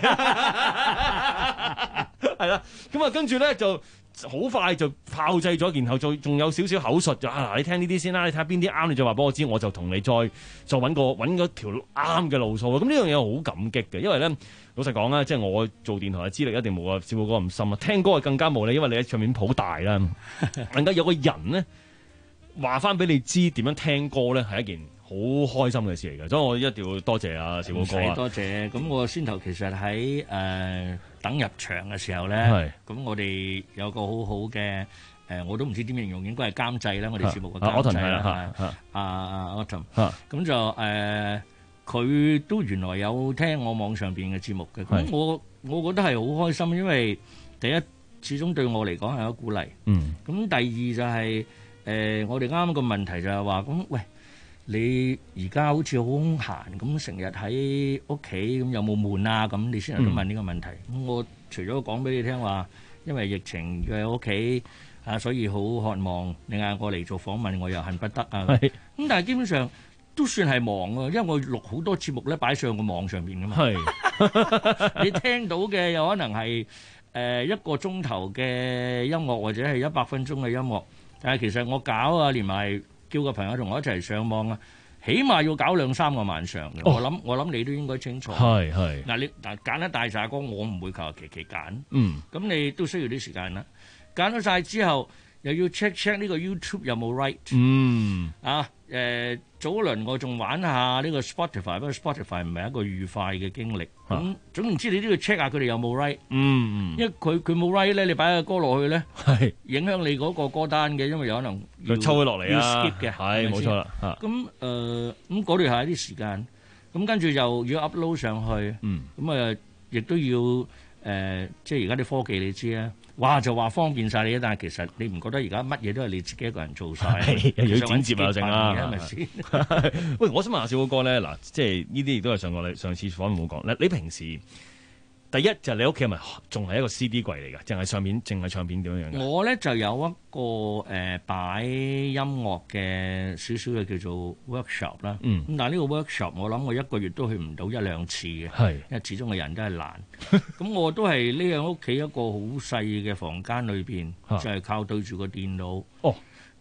係啦，咁啊跟住咧就好快就炮製咗，然後再仲有少少口述就啊，你聽呢啲先啦，你睇下邊啲啱，你再話俾我知，我就同你再再揾個揾嗰條啱嘅路數。咁呢樣嘢我好感激嘅，因為咧老實講啦，即係我做電台嘅資歷一定冇阿小寶哥咁深啊，聽歌係更加冇咧，因為你喺唱片譜大啦，能夠有個人咧。話翻俾你知點樣聽歌咧，係一件好開心嘅事嚟嘅，所以我一定要多謝阿小寶哥啊！ 多謝。咁我先頭其實喺誒、呃、等入場嘅時候咧，咁我哋有個好好嘅誒，我都唔知點形容，應該係監製啦，我哋節目嘅監製啦，阿阿 Autumn，咁就誒，佢、呃、都原來有聽我網上邊嘅節目嘅，咁我我覺得係好開心，因為第一始終對我嚟講係一個鼓勵，嗯，咁第二就係、是。誒、呃，我哋啱啱個問題就係話，咁喂，你而家好似好空閒，咁成日喺屋企，咁有冇悶啊？咁你先嚟都問呢個問題。咁、嗯、我除咗講俾你聽話，因為疫情喺屋企啊，所以好渴望你嗌我嚟做訪問，我又恨不得啊。咁但係基本上都算係忙啊，因為我錄好多節目咧，擺上個網上邊噶嘛。係你聽到嘅有可能係誒、呃、一個鐘頭嘅音樂，或者係一百分鐘嘅音樂。但係其實我搞啊，連埋叫個朋友同我一齊上網啊，起碼要搞兩三個晚上嘅、哦。我諗我諗你都應該清楚。係係嗱，你嗱揀一大紮歌，我唔會求其其揀。嗯，咁你都需要啲時間啦。揀咗晒之後，又要 check check 呢個 YouTube 有冇 right。嗯。啊，誒、呃，早輪我仲玩下呢個 Spotify， 不過 Spotify 唔係一個愉快嘅經歷。咁、啊、總言之，你都要 check 下佢哋有冇 right。嗯，因為佢佢冇 right 咧，你擺個歌落去咧，係影響你嗰個歌單嘅，因為有可能要抽佢落嚟啊， 要 skip 嘅， 係冇錯啦。 咁誒，咁嗰度係一啲時間，咁跟住又要 upload 上去，嗯，咁啊，亦都要誒、呃，即係而家啲科技你知啊。哇！就話方便晒你，但係其實你唔覺得而家乜嘢都係你自己一個人做晒， 又要剪接啊，剩啦， 係咪先？ 喂，我想問下小寶哥咧，嗱，即係呢啲亦都係上個你上次訪問冇講咧。你平時第一就係、你屋企係咪仲係一個 C D 櫃嚟㗎？淨係唱片，淨係唱片點樣樣？ 我咧就有一個誒擺、呃、音樂嘅少少嘅叫做 workshop 啦。嗯。咁但係呢個 workshop 我諗我一個月都去唔到一兩次嘅。係。因為始終個人都係難。咁我都係匿喺屋企一個好細嘅房間裏邊，就係、是、靠對住個電腦。哦。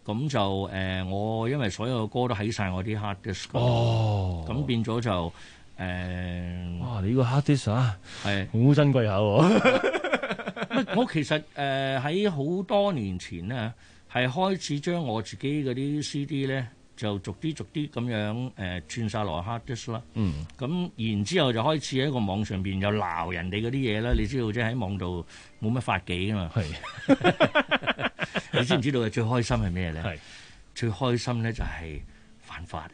咁就誒、呃、我因為所有嘅歌都喺晒我啲 hard disk 嗰度， 哦， 咁變咗就誒、呃、 哇！你個 hard disk 啊， 係好珍貴下喎。 我其實誒喺好多年前咧，係開始將我自己嗰啲 C D 咧，就逐啲逐啲咁樣誒、呃、轉晒落 hard disk 啦。 嗯。 咁然之後就開始喺個網上邊又鬧人哋嗰啲嘢啦。你知道即係喺網度冇乜法紀啊嘛。 係。 你知唔知道最開心係咩咧？ 係。最開心咧就係犯法。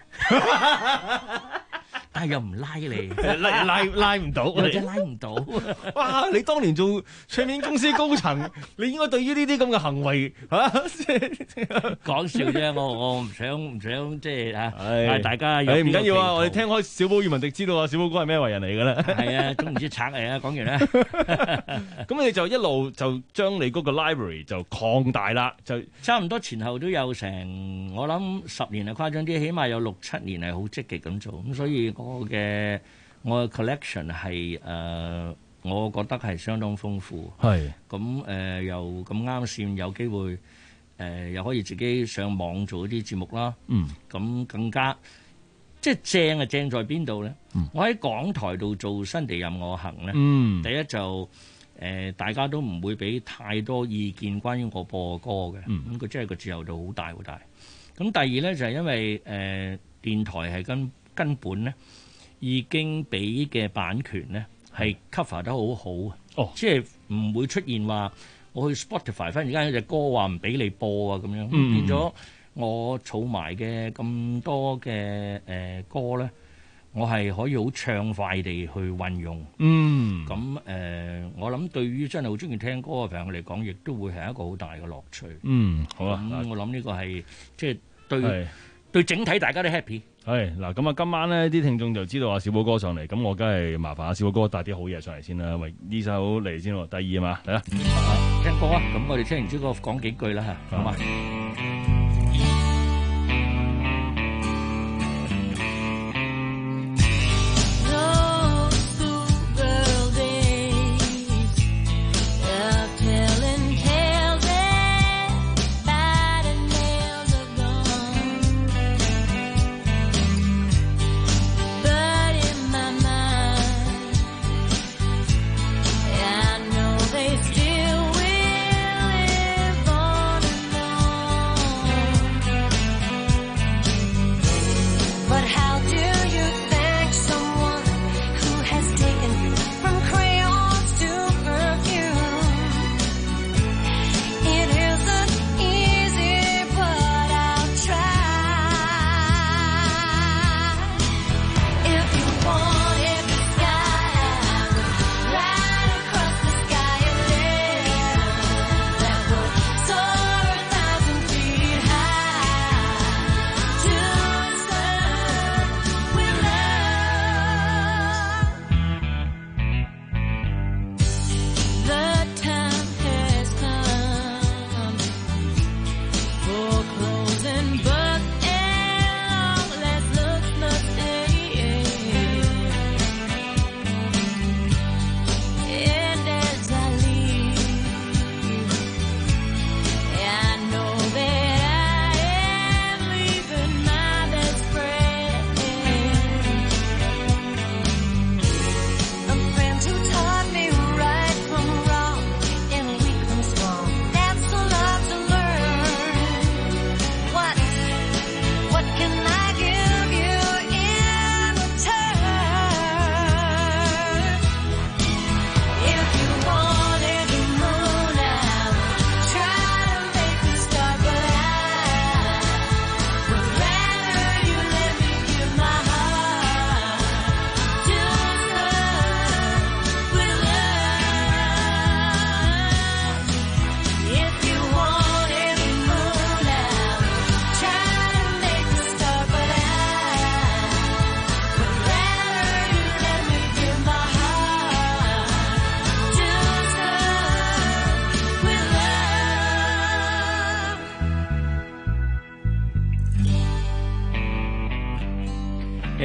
但係又唔拉你， 拉拉拉唔到， 或者拉唔到。 哇！你當年做唱片公司高層，你應該對於呢啲咁嘅行為嚇， 講笑啫。我我唔想唔想即係嚇，但係大家誒唔緊要啊！我哋聽開小寶與文迪知道啊，小寶哥係咩為人嚟㗎啦？ 係啊，都唔知賊嚟啊！講完啦， 咁你就一路就將你嗰個 library 就擴大啦，就差唔多前後都有成，我諗十年係誇張啲，起碼有六七年係好積極咁做，咁所以。我嘅我嘅 collection 係誒、呃，我覺得係相當豐富。 係咁誒，又咁啱線有機會誒、呃，又可以自己上網做啲節目啦。 嗯， 咁更加即係正係正在邊度咧？ 嗯、 我喺港台度做新地任我行咧。 嗯， 第一就誒、呃，大家都唔會俾太多意見關於我播歌嘅。 嗯， 咁佢真係個自由度好大好大。咁第二咧就係、是、因為誒、呃、電台係跟。根本咧已經俾嘅版權咧係 cover 得好好啊！ 哦， 即係唔會出現話我去 Spotify 忽然間有隻歌話唔俾你播啊咁樣，嗯、變咗我儲埋嘅咁多嘅誒、呃、歌咧，我係可以好暢快地去運用。 嗯， 咁誒、呃，我諗對於真係好中意聽歌嘅朋友嚟講，亦都會係一個好大嘅樂趣。 嗯，好啊， 咁我諗呢個係即係對對整體大家都 happy。 係嗱，咁啊，今晚呢啲聽眾就知道阿小寶哥上嚟，咁我梗係麻煩阿小寶哥帶啲好嘢上嚟先啦。喂，呢首嚟先喎，第二啊嘛，嚟啦， 聽歌啊，咁我哋聽完之後講幾句啦嚇，好嘛？ Still will live on and on.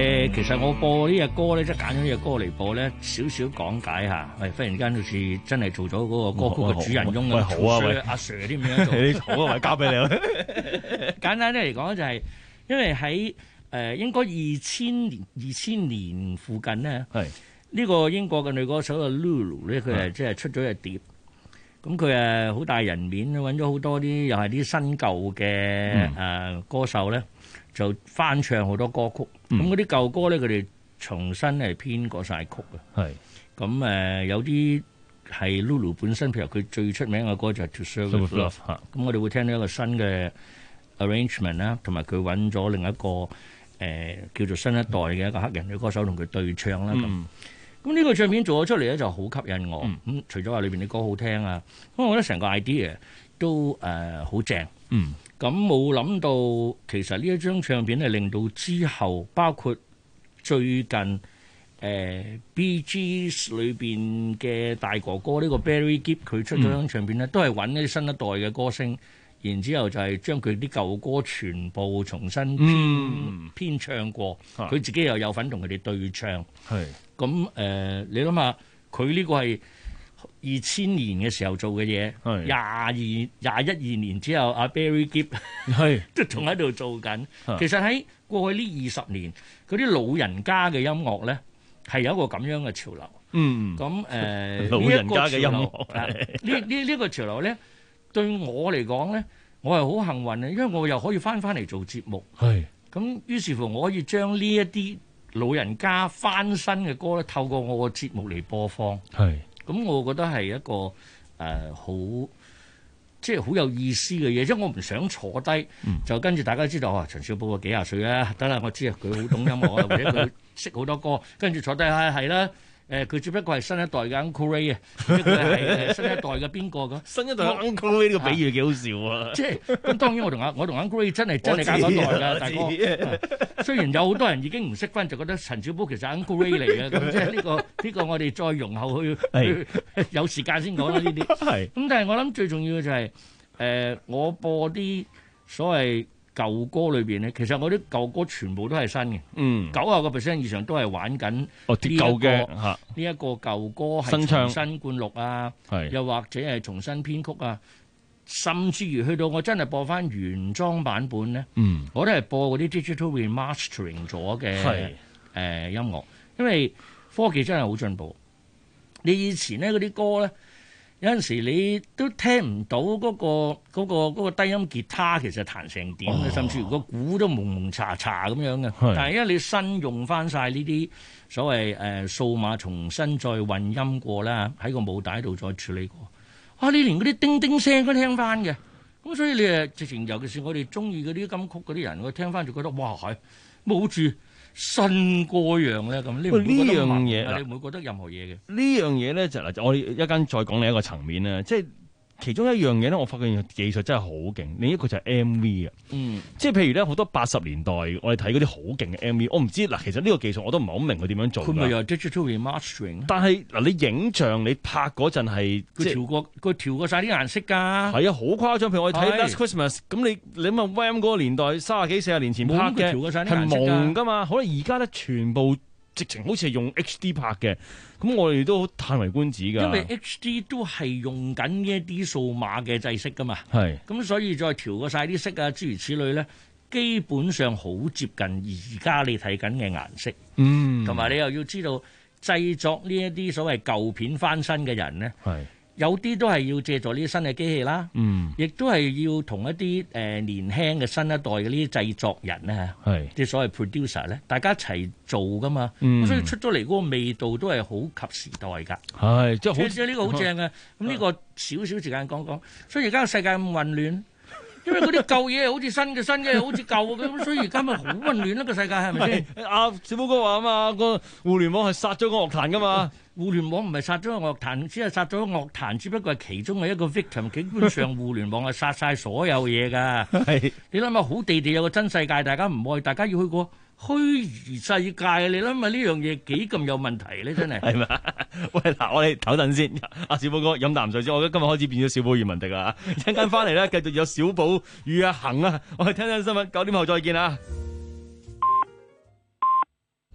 誒，其實我播呢隻歌咧，即係揀咗呢隻歌嚟播咧，少少講解下。喂，忽然間好似真係做咗嗰個歌曲嘅主人翁咁， 好啊，喂， 阿 Sir 啲咁樣做， 好啊，咪交俾你啦。 簡單啲嚟講就係、是，因為喺誒、呃、應該二千年二千年附近咧，係呢、這個英國嘅女歌手嘅 Lulu 咧，佢係即係出咗隻碟。咁佢誒好大人面，揾咗好多啲又係啲新舊嘅誒、嗯呃、歌手咧，就翻唱好多歌曲。咁嗰啲舊歌咧，佢哋重新係編過晒曲嘅。係咁誒，有啲係 Lulu 本身，譬如佢最出名嘅歌就係 To Serve With Love。咁我哋會聽到一個新嘅 arrangement 啦，同埋佢揾咗另一個誒、呃、叫做新一代嘅一個黑人女歌手同佢對唱啦。咁、嗯咁呢個唱片做咗出嚟咧，就好吸引我。咁、嗯、除咗話裏邊啲歌好聽啊，咁我覺得成個 idea 都誒好、呃、正。嗯，咁冇諗到，其實呢一張唱片係令到之後，包括最近誒、呃、Bee Gees 裏邊嘅大哥哥呢、這個 Barry Gibb 佢出咗張唱片咧、嗯，都係揾一啲新一代嘅歌星，然之後就係將佢啲舊歌全部重新編、嗯、編唱過，佢、啊、自己又有份同佢哋對唱。係。咁誒、呃，你諗下，佢呢個係二千年嘅時候做嘅嘢，廿二、廿一二年之後，阿 Barry Gibb 係都仲喺度做緊。其實喺過去呢二十年，嗰啲老人家嘅音樂咧，係有一個咁樣嘅潮流。嗯，咁誒，呃、老人家嘅音樂，呢呢呢個潮流咧，對我嚟講咧，我係好幸運嘅，因為我又可以翻翻嚟做節目。係，咁於是乎，我可以將呢一啲老人家翻新嘅歌咧，透過我個節目嚟播放，係咁，我覺得係一個誒、呃、好即係好有意思嘅嘢，即係我唔想坐低、嗯、就跟住大家知道啊，陳少寶啊幾廿歲啦，得啦，我知啊，佢好懂音樂啊，或者佢識好多歌，跟住坐低係係啦。誒，佢只不過係新一代嘅 Uncle Ray 啊，佢係新一代嘅邊個咁？新一代嘅 Uncle Ray 呢個比喻幾好笑啊！即係咁，當然我同阿我同 Uncle Ray 真係真係隔咗代㗎，大哥。雖然有好多人已經唔識分，就覺得陳小寶其實係 Uncle Ray 嚟嘅，咁即係呢個呢個我哋再容後去去有時間先講啦呢啲。係咁，但係我諗最重要嘅就係誒，我播啲所謂舊歌裏邊咧，其實我啲舊歌全部都係新嘅，嗯，九十個 percent 以上都係玩緊呢一個呢一個舊歌係重新灌錄啊，又或者係重新編曲啊，甚至於去到我真係播翻原裝版本咧，嗯，我都係播嗰啲 digital remastering 咗嘅誒音樂，因為科技真係好進步。你以前咧嗰啲歌咧，有陣時你都聽唔到嗰個嗰個嗰個低音吉他其實彈成點嘅，甚至如果鼓都蒙蒙查查咁樣嘅。但係因為你新用翻晒呢啲所謂誒數碼重新再混音過啦，喺個母帶度再處理過，啊你連嗰啲叮叮聲都聽翻嘅。咁所以你誒直情，尤其是我哋中意嗰啲金曲嗰啲人，我聽翻就覺得哇係冇住新歌樣咧，咁呢樣嘢，你唔會覺得任何嘢嘅？呢樣嘢咧就嗱，我哋一間再講另一個層面咧，即係其中一樣嘢咧，我發覺技術真係好勁。另一個就係 M V 啊，嗯，即係譬如咧好多八十年代我哋睇嗰啲好勁嘅 M V，我唔知嗱，其實呢個技術我都唔係好明佢點樣做。佢咪又 digital remastering？但係嗱，你影像你拍嗰陣係佢調過，佢調過晒啲顏色㗎。係啊，好誇張。譬如我哋睇 Last Christmas，咁你你諗下 Wham 嗰個年代，三十幾四十年前拍嘅係蒙㗎嘛？可能而家咧全部直情好似係用 H D 拍嘅，咁我哋都好歎為觀止㗎。因為 H D 都係用緊呢一啲數碼嘅制式㗎嘛，係咁所以再調過晒啲色啊，諸如此類咧，基本上好接近而家你睇緊嘅顏色。嗯，同埋你又要知道製作呢一啲所謂舊片翻新嘅人咧，係有啲都係要借助呢啲新嘅機器啦，嗯，亦都係要同一啲誒、呃、年輕嘅新一代嘅呢啲製作人咧，係即係所謂 producer 咧，大家一齊做噶嘛，嗯，所以出咗嚟嗰個味道都係好及時代㗎，係即係好，即係呢個好正嘅。咁呢個少少時間講講，所以而家個世界咁混亂，因為嗰啲舊嘢好似新嘅，新嘅好似舊嘅，咁所以而家咪好混亂咯，個世界係咪先？阿小寶哥話啊嘛，個互聯網係殺咗個樂壇㗎嘛。互聯網唔係殺咗個樂壇，只係殺咗個樂壇，只不過係其中嘅一個 victim。基本上互聯網係殺晒所有嘢㗎。係你諗下，好地地有個真世界，大家唔愛，大家要去個虛擬世界。你諗下呢樣嘢幾咁有問題咧？真係係嘛？喂，嗱，我哋唞陣先。阿小寶哥飲啖水先。我覺得今日開始變咗小寶與文迪啊！一陣間翻嚟咧，繼續有小寶與阿恒啊！我哋聽聽新聞，九點後再見啊！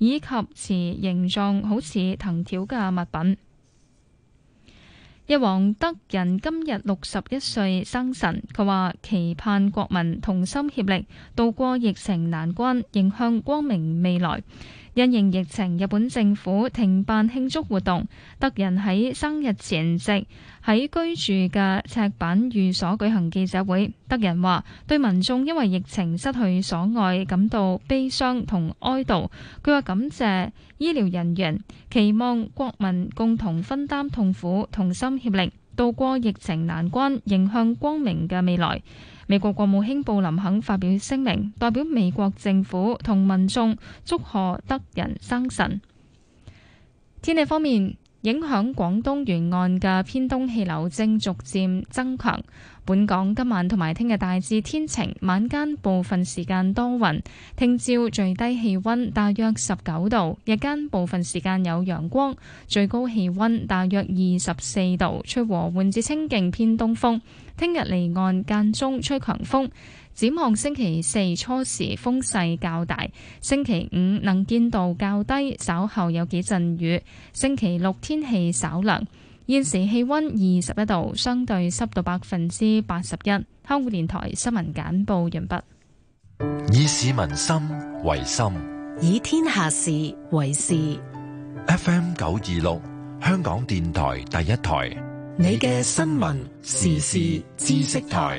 以及持形狀好似藤條嘅物品。日皇德仁今日六十一歲生辰，佢話期盼國民同心協力渡過疫情難關，迎向光明未來。因應疫情，日本政府停辦慶祝活動。德仁喺生日前夕喺居住嘅赤坂寓所舉行記者會。德仁話對民眾因為疫情失去所愛感到悲傷同哀悼。佢話感謝醫療人員，期望國民共同分擔痛苦，同心協力渡過疫情難關，迎向光明嘅未來。美國國務卿布林肯發表聲明，代表美國政府同民眾祝賀德仁生辰。天氣方面，影響廣東沿岸嘅偏東氣流正逐漸增強。本港今晚同埋聽日大致天晴，晚間部分時間多雲。聽朝最低氣溫大約十九度，日間部分時間有陽光，最高氣溫大約二十四度，吹和緩至清勁偏東風。聽日離岸間中吹強風。展望星期四初時風勢較大，星期五能見度較低，稍後有幾陣雨。星期六天氣稍涼。現時氣溫二十一度，相對濕度百分之八十一。香港電台新聞簡報完畢。 以市民心為心， 以天下事為事。 F M 九二六，香港電台第一台，你嘅新聞時事知識台。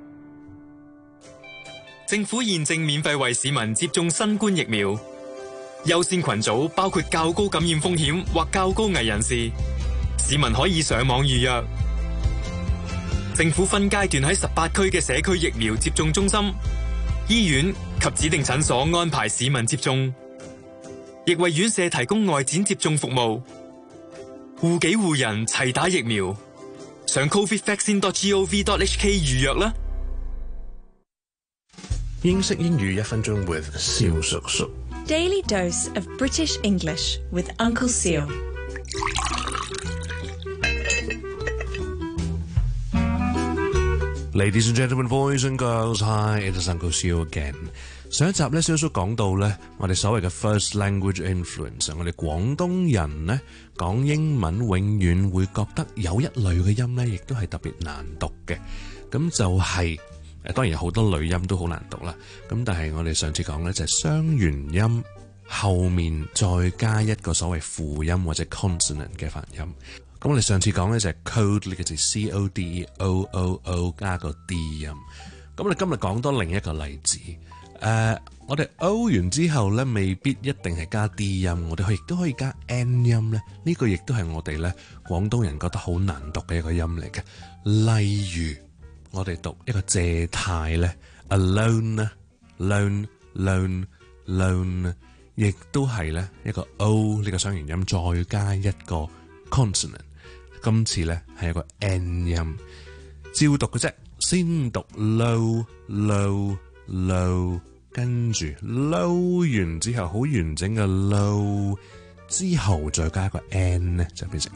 政府現正免費為市民接種新冠疫苗，優先群組包括較高感染風險或較高危人士。市民可以上網預約。政府分階段喺十八區嘅社區疫苗接種中心、醫院及指定診所安排市民接種，亦為院舍提供外展接種服務。護己護人齊打疫苗，上 covid vaccine dot gov dot h k 預約啦。 英式英語一分鐘 with 蕭叔叔。 Daily dose of British English with Uncle Seal。 Ladies and gentlemen, boys and girls, hi, it is Uncle Seal again. 上一集咧，蕭叔講到咧，我哋所謂嘅 first language influence， 我哋廣東人咧講英文永遠會覺得有一類嘅音咧，亦都係特別難讀嘅。咁就係、是、誒，當然有好多類音都好難讀啦。咁但係我哋上次講咧就係雙元音後面再加一個所謂輔音或者 consonant 嘅發音。咁我哋上次講咧就係 code 呢個字 C O D E O O O 加個 D 音。咁我哋今日講多另一個例子。誒、呃，我哋 O 完之後咧，未必一定係加 D 音，我哋亦都可以加 N 音咧。呢、這個亦都係我哋咧廣東人覺得好難讀嘅一個音嚟嘅。例如我哋讀一個借貸咧 ，alone 咧 ，loan loan loan， 亦都係咧一個 O 呢個雙元音再加一個 consonant。今次咧係一個 N 音，照讀嘅啫。先讀 low low low， 跟住 low 完之後好完整嘅 low， 之後再加一個 N 咧，就變成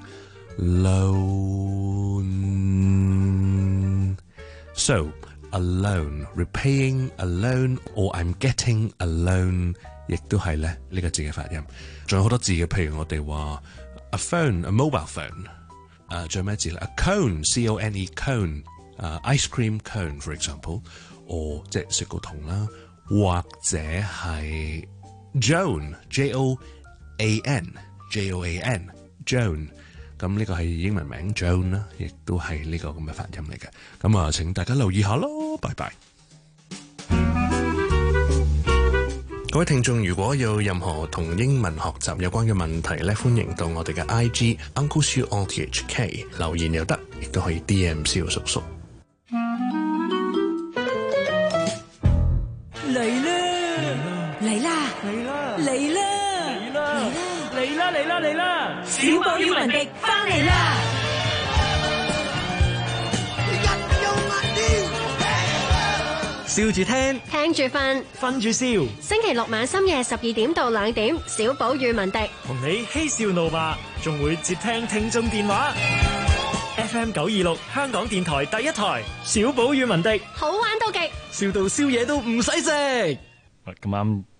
loan。So alone, repaying alone, or I'm getting alone， 亦都係咧呢個字嘅發音。仲有好多字嘅，譬如我哋話 a phone, a mobile phone。誒，仲有咩字咧 ？A cone, C O N E, cone， 誒、uh, ，ice cream cone for example， or 即係雪糕筒啦，或者係 Joan, J O A N, J O A N, Joan， 咁呢個係英文名 Joan 啦，亦都係呢個咁嘅發音嚟嘅。咁啊，請大家留意下咯，拜拜。各位聽眾，如果有任何同英文學習有關嘅問題咧，歡迎到我哋嘅 I G Uncle Siu R T H K 留言又得，亦都可以 D M 蕭叔叔。 嚟啦！嚟啦！ 嚟啦！ 嚟啦！ 嚟啦！嚟啦！嚟啦！ 小寶與文迪翻嚟啦！ 笑住聽， 聽住瞓， 瞓住笑。 星期六晚深夜十二點到兩點，小寶與文迪同你嬉笑怒罵，仲會接聽聽眾電話。F M 九二六香港電台第一台，小寶與文迪好玩到極， 笑到宵夜都唔使食。 咁啱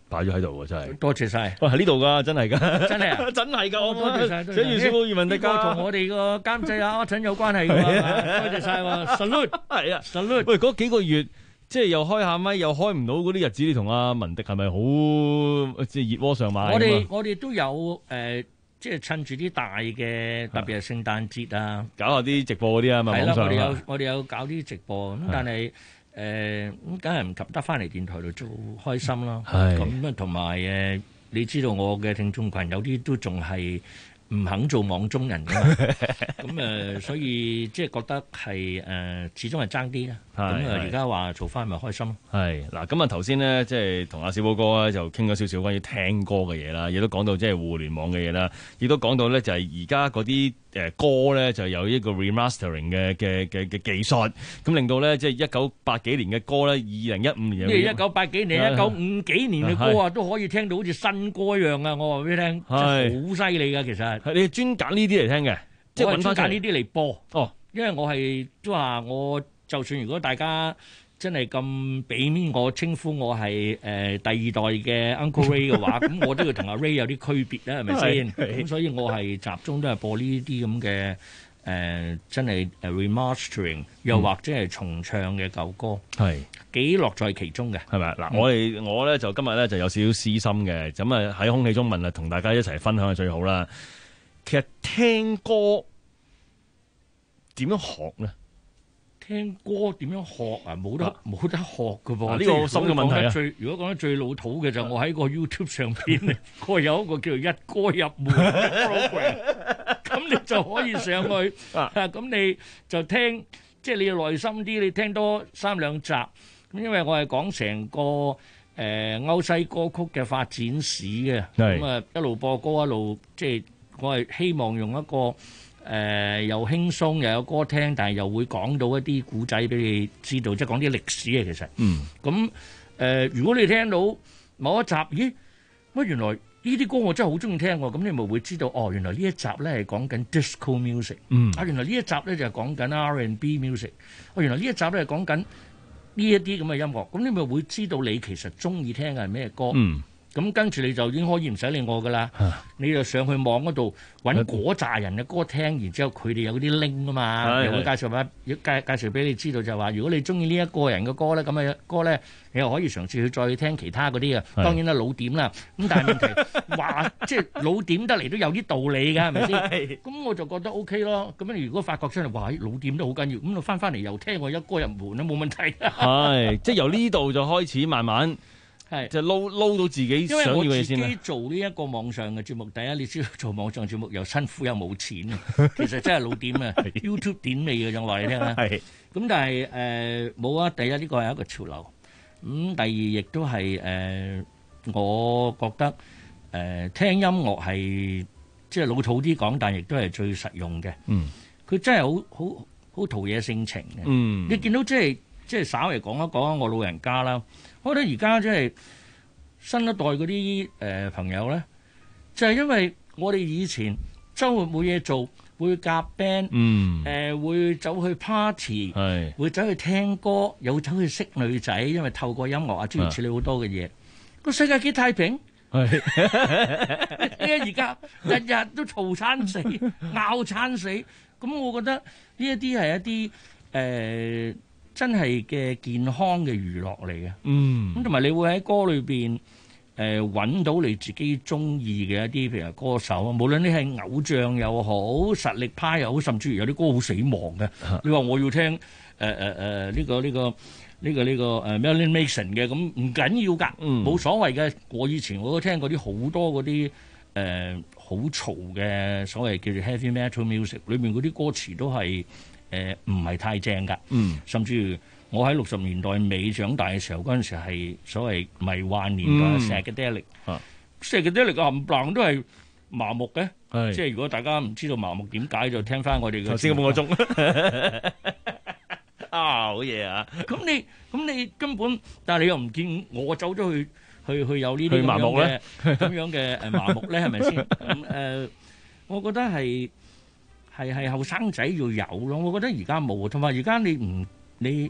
擺咗喺度喎，真係多謝晒。 哇，喺呢度㗎，真係㗎， 真係啊， 真係㗎，我多謝晒。 寫完小寶葉問迪加， 同我哋個監製阿阿陳有關係㗎嘛，多謝晒喎 ，salute 係啊 ，salute。 喂，嗰幾個月即係又開下咪，又開唔到嗰啲日子，你同阿文迪係咪好即係熱鍋上馬？ 我哋我哋都有誒、呃，即係趁住啲大嘅，特別係聖誕節啊， 搞下啲直播嗰啲啊嘛， 係啦，我哋有啊我哋有搞啲直播，咁但係誒咁梗係唔及得翻嚟電台度做開心啦。 係咁啊，同埋誒，你知道我嘅聽眾群有啲都仲係唔肯做網中人㗎嘛，咁誒、呃，所以即係覺得係誒、呃，始終係爭啲啦。咁啊，而家話做翻咪開心咯。 係嗱，咁啊頭先咧，即係同阿小寶哥咧就傾咗少少關於聽歌嘅嘢啦，亦都講到即係互聯網嘅嘢啦，亦都講到咧就係而家嗰啲誒歌咧就有一個 remastering 嘅嘅嘅嘅技術，咁令到咧即係一九八幾年嘅歌咧，二零一五年即係一九八幾年、一九五幾年嘅歌啊，都可以聽到好似新歌一樣啊！我話俾你聽，真係好犀利噶，其實。 係你專揀呢啲嚟聽嘅，即係揾翻揀呢啲嚟播。 哦， 因為我係都話我。就算如果大家真係咁俾面我稱呼我係誒、呃、第二代嘅 Uncle Ray 嘅話，咁我都要同阿 Ray 有啲區別啦，係咪先？咁所以我係集中都係播呢啲咁嘅誒真係誒 remastering，又或者係重唱嘅舊歌， 係幾樂在其中嘅， 係咪？嗱，我哋我咧就今日咧就有少少私心嘅，咁啊喺空氣中問啊，同大家一齊分享係最好啦。其實聽歌點樣學咧？ 聽歌點樣學啊？冇得冇、啊、得學㗎噃， 呢個好深嘅問題啊！ 最如果講得最老土嘅就我喺個 YouTube 上邊，我有一個叫做一歌入門嘅 program， 咁你就可以上去啊！咁你就聽，即係你要耐心啲，你聽多三兩集。咁因為我係講成個誒歐西歌曲嘅發展史嘅，咁啊一路播歌一路即係我係希望用一個。誒、呃、又輕鬆又有歌聽，但係又會講到一啲古仔俾你知道，即係講啲歷史嘅其實。嗯。咁誒、呃，如果你聽到某一集，咦？乜原來呢啲歌我真係好中意聽喎，咁你咪會知道哦，原來呢一集咧係講緊 disco music。嗯。啊，原來呢一集咧就係講緊 R and B music。哦，原來呢一集咧係講緊呢一啲咁嘅音樂，咁你咪會知道你其實中意聽嘅係咩歌。嗯。咁跟住你就已經可以唔使理我噶啦，你就上去網嗰度揾嗰扎人嘅歌聽，然之後佢哋有啲 link 啊嘛，又會介紹下，介介紹俾你知道就係話，如果你中意呢一個人嘅歌咧，咁嘅歌咧，你又可以嘗試去再聽其他嗰啲啊。當然啦，老點啦，咁但係問題話即係老點得嚟都有啲道理㗎，係咪先？咁我就覺得 OK 咯。咁你如果發覺真係話老點都好緊要，咁我翻翻嚟又聽我一歌入門都冇問題。 係，即係由呢度就開始慢慢。係就撈撈到自己想要嘅嘢先啦。因為我自己做呢一個網上嘅節目，第一你知道做網上節目又辛苦又冇錢啊，其實真係老點啊，YouTube 點味嘅，我話你聽啊。係。咁但係誒冇啊，第一呢個係一個潮流，咁、嗯、第二亦都係誒、呃，我覺得誒、呃、聽音樂係即係老土啲講，但亦都係最實用嘅。嗯。佢真係好好好陶冶性情嘅。嗯。你見到即係即係稍微講一講我老人家啦。我覺得而家即係新一代嗰啲誒朋友咧，就係、是、因為我哋以前週末冇嘢做，會夾 band，嗯，誒、呃、會走去 party，係會走去聽歌，又走去識女仔，因為透過音樂啊，諸如此類好多嘅嘢。個世界幾太平，係呢而家日日都嘈餐死，拗餐死，咁我覺得呢一啲係一啲誒。呃真係嘅健康嘅娛樂嚟嘅，嗯，咁同埋你會喺歌裏邊誒揾到你自己中意嘅一啲，譬如歌手啊，無論你係偶像又好，實力派又好，甚至乎有啲歌好死亡嘅。你話我要聽誒誒誒呢個呢個呢個呢個誒 Marilyn Manson 嘅，咁唔緊要㗎，冇所謂嘅。我以前我都聽過啲好多嗰啲誒好嘈嘅所謂叫做 heavy metal music，裏面嗰啲歌詞都係。誒唔係太正㗎，嗯，甚至我喺六十年代尾長大嘅時候，嗰陣時係所謂迷幻年代嘅 psychedelic，啊 psychedelic 嘅冚唪唥都係麻木嘅，即係如果大家唔知道麻木點解，就聽翻我哋嘅頭先個半個鐘，啊好嘢啊！咁你咁你根本，但係你又唔見我走咗去去去有呢啲麻木咧，咁樣嘅誒麻木咧係咪先？咁誒，我覺得係。係係後生仔要有咯，我覺得而家冇，同埋而家你唔你你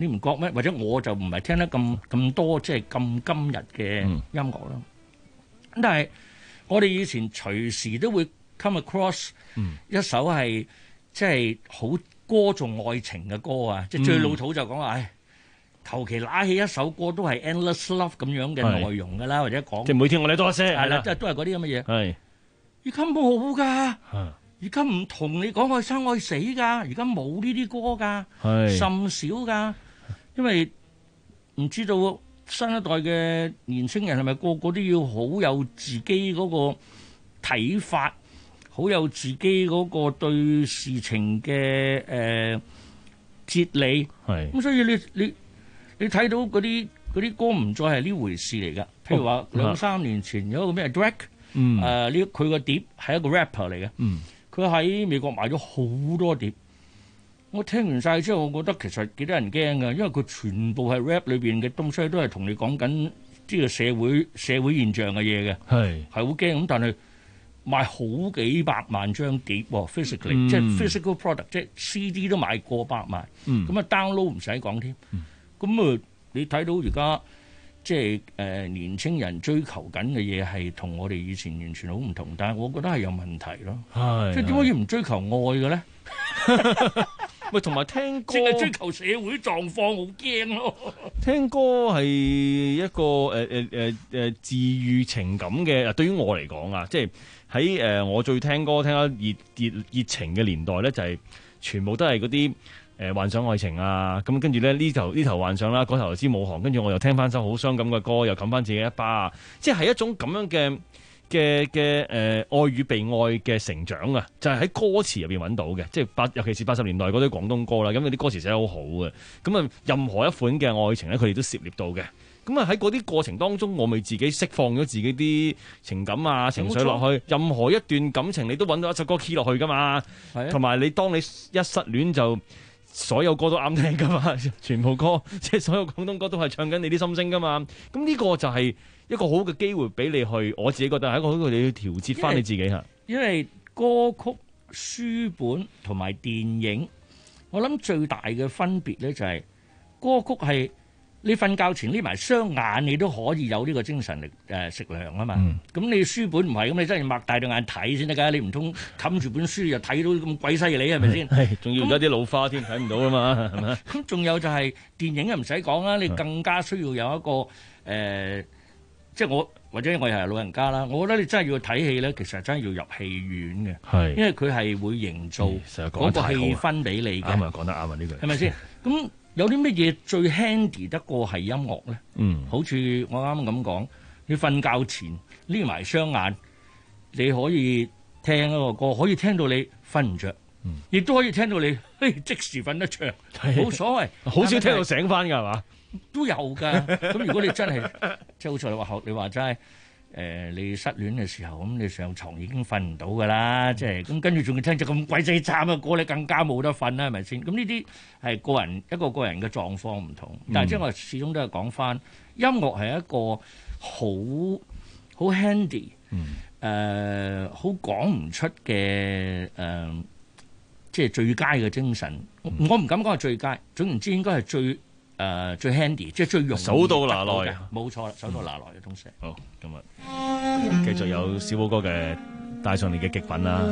你唔覺咩？或者我就唔係聽得咁咁多，即係咁今日嘅音樂咯。咁、嗯、但係我哋以前隨時都會 come across、嗯、一首係即係好歌頌愛情嘅歌啊！即係最老土就講話，唉，求其揦起一首歌都係 endless love 咁樣嘅內容㗎啦，或者講即係每天我哋多一些係啦， 即係都係嗰啲咁嘅嘢。 係而家冇㗎。而家唔同你講愛生愛死㗎，而家冇呢啲歌㗎，甚少㗎，因為唔知道新一代嘅年青人係咪個個都要好有自己嗰個睇法，好有自己嗰個對事情嘅誒、呃、哲理，係咁，所以你你你睇到嗰啲嗰啲歌唔再係呢回事嚟㗎。譬如話兩三年前有一個咩 Drake， 誒呢佢個碟係一個 rapper 嚟嘅。嗯佢喺美國賣咗好多碟，我聽完晒之後，我覺得其實幾得人驚㗎，因為佢全部係 rap 裏邊嘅東西都係同你講緊呢個社會社會現象嘅嘢嘅，係係好驚咁。但係賣好幾百萬張碟喎 ，physically、嗯、即係 physical product， 即係 C D 都賣過百萬，咁、嗯、啊 download 唔使講添。咁啊、嗯，你睇到而家即係誒、呃、年青人追求緊嘅嘢係同我哋以前完全好唔同，但係我覺得係有問題咯。係，即係點可以唔追求愛嘅咧？ 喂，同埋聽歌， 淨係追求社會狀況，好驚咯。 聽歌係一個誒誒誒誒治癒情感嘅。對於我嚟講啊，即係喺誒我最聽歌聽得熱熱熱情嘅年代咧，就係、是、全部都係嗰啲。誒幻想愛情啊，咁跟住咧呢頭呢頭幻想啦，嗰頭就知冇行，跟住我又聽翻首好傷感嘅歌，又冚翻自己一巴啊！即係一種咁樣嘅嘅嘅誒愛與被愛嘅成長啊，就係、是、喺歌詞入邊揾到嘅，即係八尤其是八十年代嗰啲廣東歌啦，咁嗰啲歌詞寫得好好嘅，咁啊任何一款嘅愛情咧，佢哋都涉獵到嘅。咁啊喺嗰啲過程當中，我咪自己釋放咗自己啲情感啊情緒落去，任何一段感情你都揾到一首歌 key 落去噶嘛，同埋你當你一失戀就。所有歌都啱聽噶嘛，全部歌即係所有廣東歌都係唱緊你啲心聲噶嘛。咁呢個就係一個好嘅機會俾你去，我自己覺得係一個好嘅你去調節翻你自己嚇。 因為歌曲、書本同埋電影，我諗最大嘅分別咧就係歌曲係你瞓覺前匿埋雙眼，你都可以有呢個精神力誒食糧啊嘛。咁、嗯、你書本唔係，咁你真係擘大對眼睇先得㗎。你唔通冚住本書又睇到咁鬼犀利係咪先？ 係，仲要而家啲老花添睇唔到啊嘛，係咪？ 咁仲有就係電影又唔使講啦，你更加需要有一個誒、呃，即係我或者我又係老人家啦。我覺得你真係要睇戲咧，其實真係要入戲院嘅，因為佢係會營造嗰個氣氛俾你嘅。 啱啊，講得啱啊，呢句係咪先？咁有啲乜嘢最 handy 得過係音樂咧？嗯，好似我啱啱咁講，你瞓覺前匿埋雙眼，你可以聽一個歌，可以聽到你瞓唔着，亦、嗯、都可以聽到你嘿即時瞓得着，冇所謂。 好少聽到醒翻㗎係嘛？ 都有㗎。咁如果你真係即係好似你話學你話齋。誒、呃，你失戀嘅時候，咁你上床已經瞓唔到噶啦，即係咁跟住仲要聽隻咁鬼死慘嘅歌，你更加冇得瞓啦，係咪先？咁呢啲係個人一個個人嘅狀況唔同，但係即係我始終都係講翻，音樂係一個好好 handy，誒，好講唔出嘅誒，即係最佳嘅精神。嗯、我唔敢講係最佳，總言之應該係最。誒、呃、最 handy 即係最容易手到拿來， 冇錯啦，手到拿來嘅東西。 好，今日繼續有小寶哥嘅帶上嚟嘅極品啦。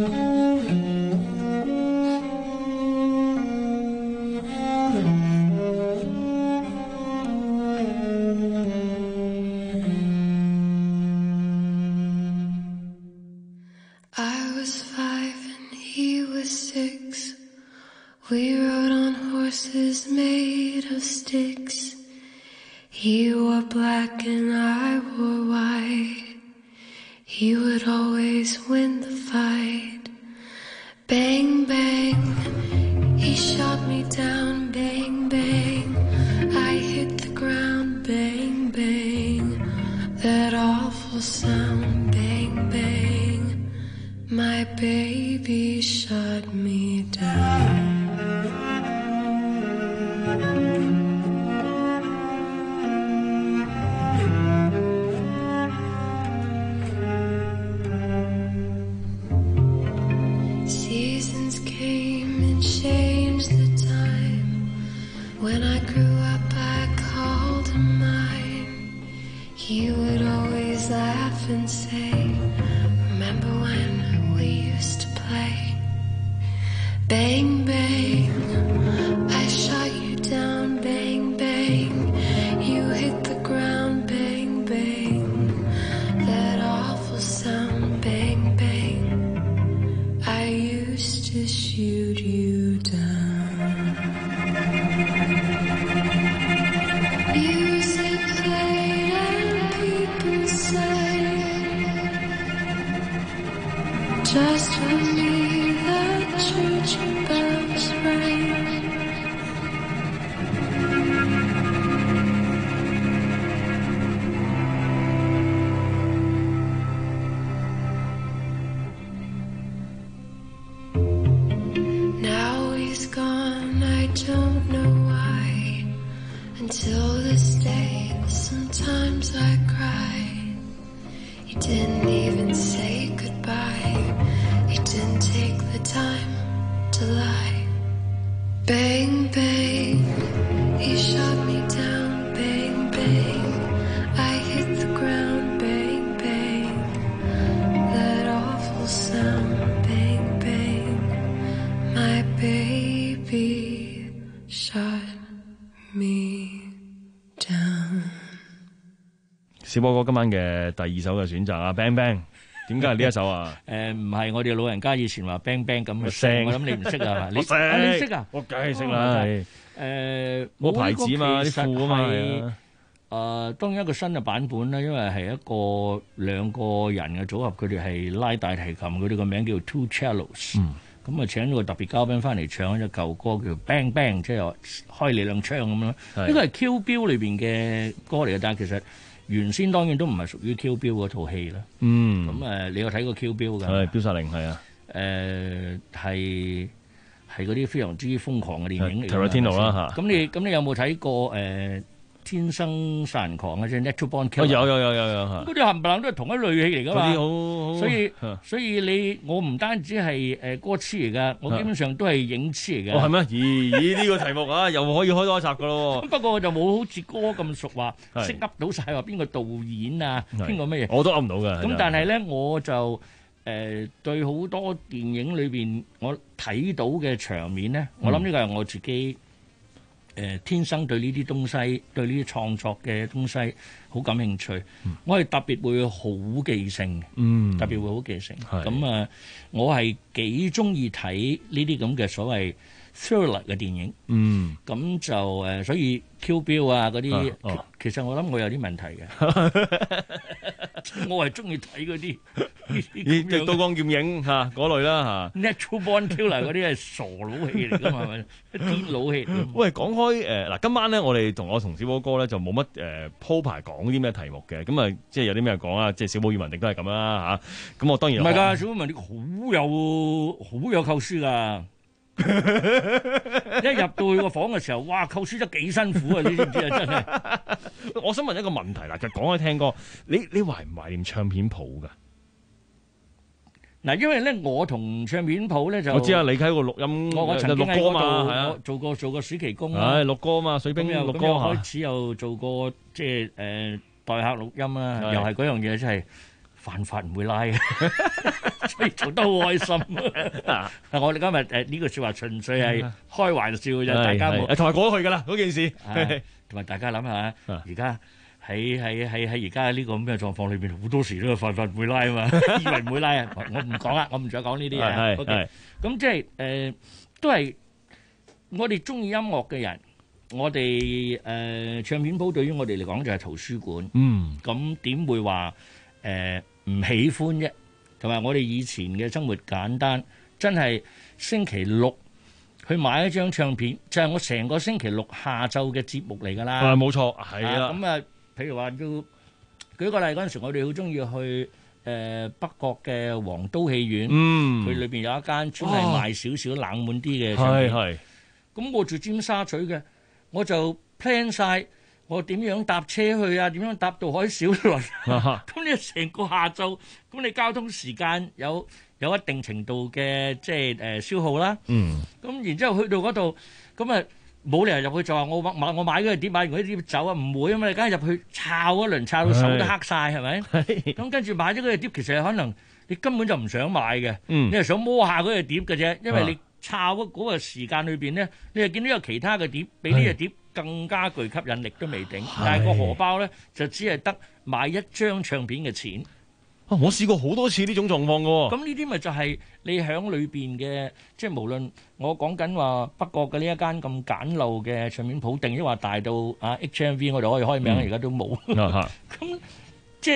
I was five and he was six. We rode on horses made of sticks. He wore black and I wore white. He would always win the fight. Bang, bang, he shot me down. Bang, bang, I hit the ground. Bang, bang, that awful sound. Bang, bang, my baby shot me down. Seasons came and changed the time when I Just for me, the church bells ring. Now he's gone, I don't know why. Until this day, sometimes I cry. He didn't even say goodbye. He didn't take the time to lie. Bang, bang, he shot me down. Bang, bang, I hit the ground. Bang, bang, that awful sound. Bang, bang, my baby shot me down. 小波哥今晚嘅第二首嘅選擇啊 ，Bang Bang， 點解係呢一首啊？ 誒唔係我哋老人家以前話 bang bang 咁嘅聲，我諗你唔識啊？你我識啊你識啊？ 我梗係識啦。係誒冇牌子嘛，啲褲啊嘛。係啊誒當然一個新嘅版本啦，因為係一個兩個人嘅組合，佢哋係拉大提琴，佢哋個名叫 Two Cellos。嗯。咁啊請咗個特別嘉賓翻嚟唱一隻舊歌叫 Bang Bang， 即係話開你兩槍咁樣。呢個係 Kill Bill 裏邊嘅歌嚟嘅，但係其實原先當然都唔係屬於 Kill Bill 嗰套戲啦。嗯。咁誒，你有睇過 Kill Bill 㗎？ 係標殺令係啊。 誒係係嗰啲非常之瘋狂嘅電影嚟。 Tarantino 啦嚇。 咁你咁你有冇睇過誒天生殺人狂啊？即係 Natural Born Killer？ 有有有有有嚇。 嗰啲冚唪唥都係同一類戲嚟㗎嘛。 嗰啲好好。 所以所以你我唔單止係誒歌詞嚟㗎，我基本上都係影詞嚟㗎。 哦係咩？咦咦呢個題目啊，又可以開多一集㗎咯。 不過我就冇好似歌咁熟話，識噏到晒話邊個導演啊，邊個乜嘢。 我都噏唔到㗎。 咁但係咧，我就誒、呃、對好多電影裏邊我睇到嘅場面咧，我諗呢個係我自己。誒、呃、天生對呢啲東西，對呢啲創作嘅東西好感興趣。嗯、我係特別會好記性，嗯、特別會好記性。咁啊，我係幾中意睇呢啲咁嘅所謂 thriller 嘅電影。嗯，咁就誒、呃，所以 Kill Bill 啊嗰啲、啊啊，其實我諗我有啲問題嘅。我係中意睇嗰啲， 啲刀光劍影嚇嗰類啦嚇。 Natural Born Killer 嗰啲係傻佬戲嚟㗎嘛，係咪？癲佬戲。 喂，講開誒嗱，今晚咧我哋同我同小寶哥咧就冇乜誒鋪排講啲咩題目嘅，咁啊即係有啲咩講啊，即係小寶與文迪都係咁啦嚇。咁我當然唔係㗎，小寶文迪好有好有構思㗎。一入到去個房嘅時候，哇！構思得幾辛苦啊！你知唔知啊？真係。 我想問一個問題啦，就講開聽歌，你你懷唔懷念唱片鋪㗎？ 嗱，因為咧，我同唱片鋪咧就我知啊，你喺個錄音， 我我曾經喺嗰度我做過做過暑期工啦， 係錄歌嘛，水兵錄歌咁又開始又做過即係誒代客錄音啦，又係嗰樣嘢，真係犯法唔會拉嘅。所以做得好開心啊！我哋今日誒呢個説話純粹係開玩笑嘅啫，大家冇同埋過咗去㗎啦嗰件事。 同埋大家諗下，而家喺喺喺喺而家呢個咁嘅狀況裏邊，好多時都係犯法唔會拉啊嘛，以為唔會拉啊！我唔講啦，我唔再講呢啲嘢。OK，咁即係誒，都係我哋中意音樂嘅人，我哋誒唱片鋪對於我哋嚟講就係圖書館。嗯，咁點會話誒唔喜歡啫？同埋我哋以前嘅生活簡單，真係星期六去買一張唱片，就係、是、我成個星期六下晝嘅節目嚟㗎啦。 係冇錯，係啊。咁啊，譬如話要舉個例，嗰陣時我哋好中意去誒、呃、北角嘅皇都戲院，嗯，佢裏邊有一間專係賣少少冷門啲嘅唱片。係、哦、咁我住尖沙咀嘅，我就 plan 晒。我點樣搭車去啊？點樣搭渡海小輪？咁你成個下晝，咁你交通時間有有一定程度嘅即係誒消耗啦。嗯。咁然之後去到嗰度，咁啊冇理由入去就話我買我買嗰個碟，買完嗰啲碟走啊，唔會啊嘛！你梗係入去抄一輪，抄到手都黑晒，係咪？咁跟住買咗嗰個碟，其實可能你根本就唔想買嘅。嗯。你係想摸下嗰個碟嘅啫，因為你抄嗰嗰個時間裏邊咧，你係見到有其他嘅碟比呢個碟更加具吸引力都未定，但係個荷包咧就只係得買一張唱片嘅錢。 啊！我試過好多次呢種狀況嘅喎。 咁呢啲咪就係你響裏邊嘅，即係無論我講緊話北角嘅呢一間咁簡陋嘅唱片鋪，定抑或大到啊 H M V 我哋可以開名，而家、嗯、都冇。咁、嗯、即係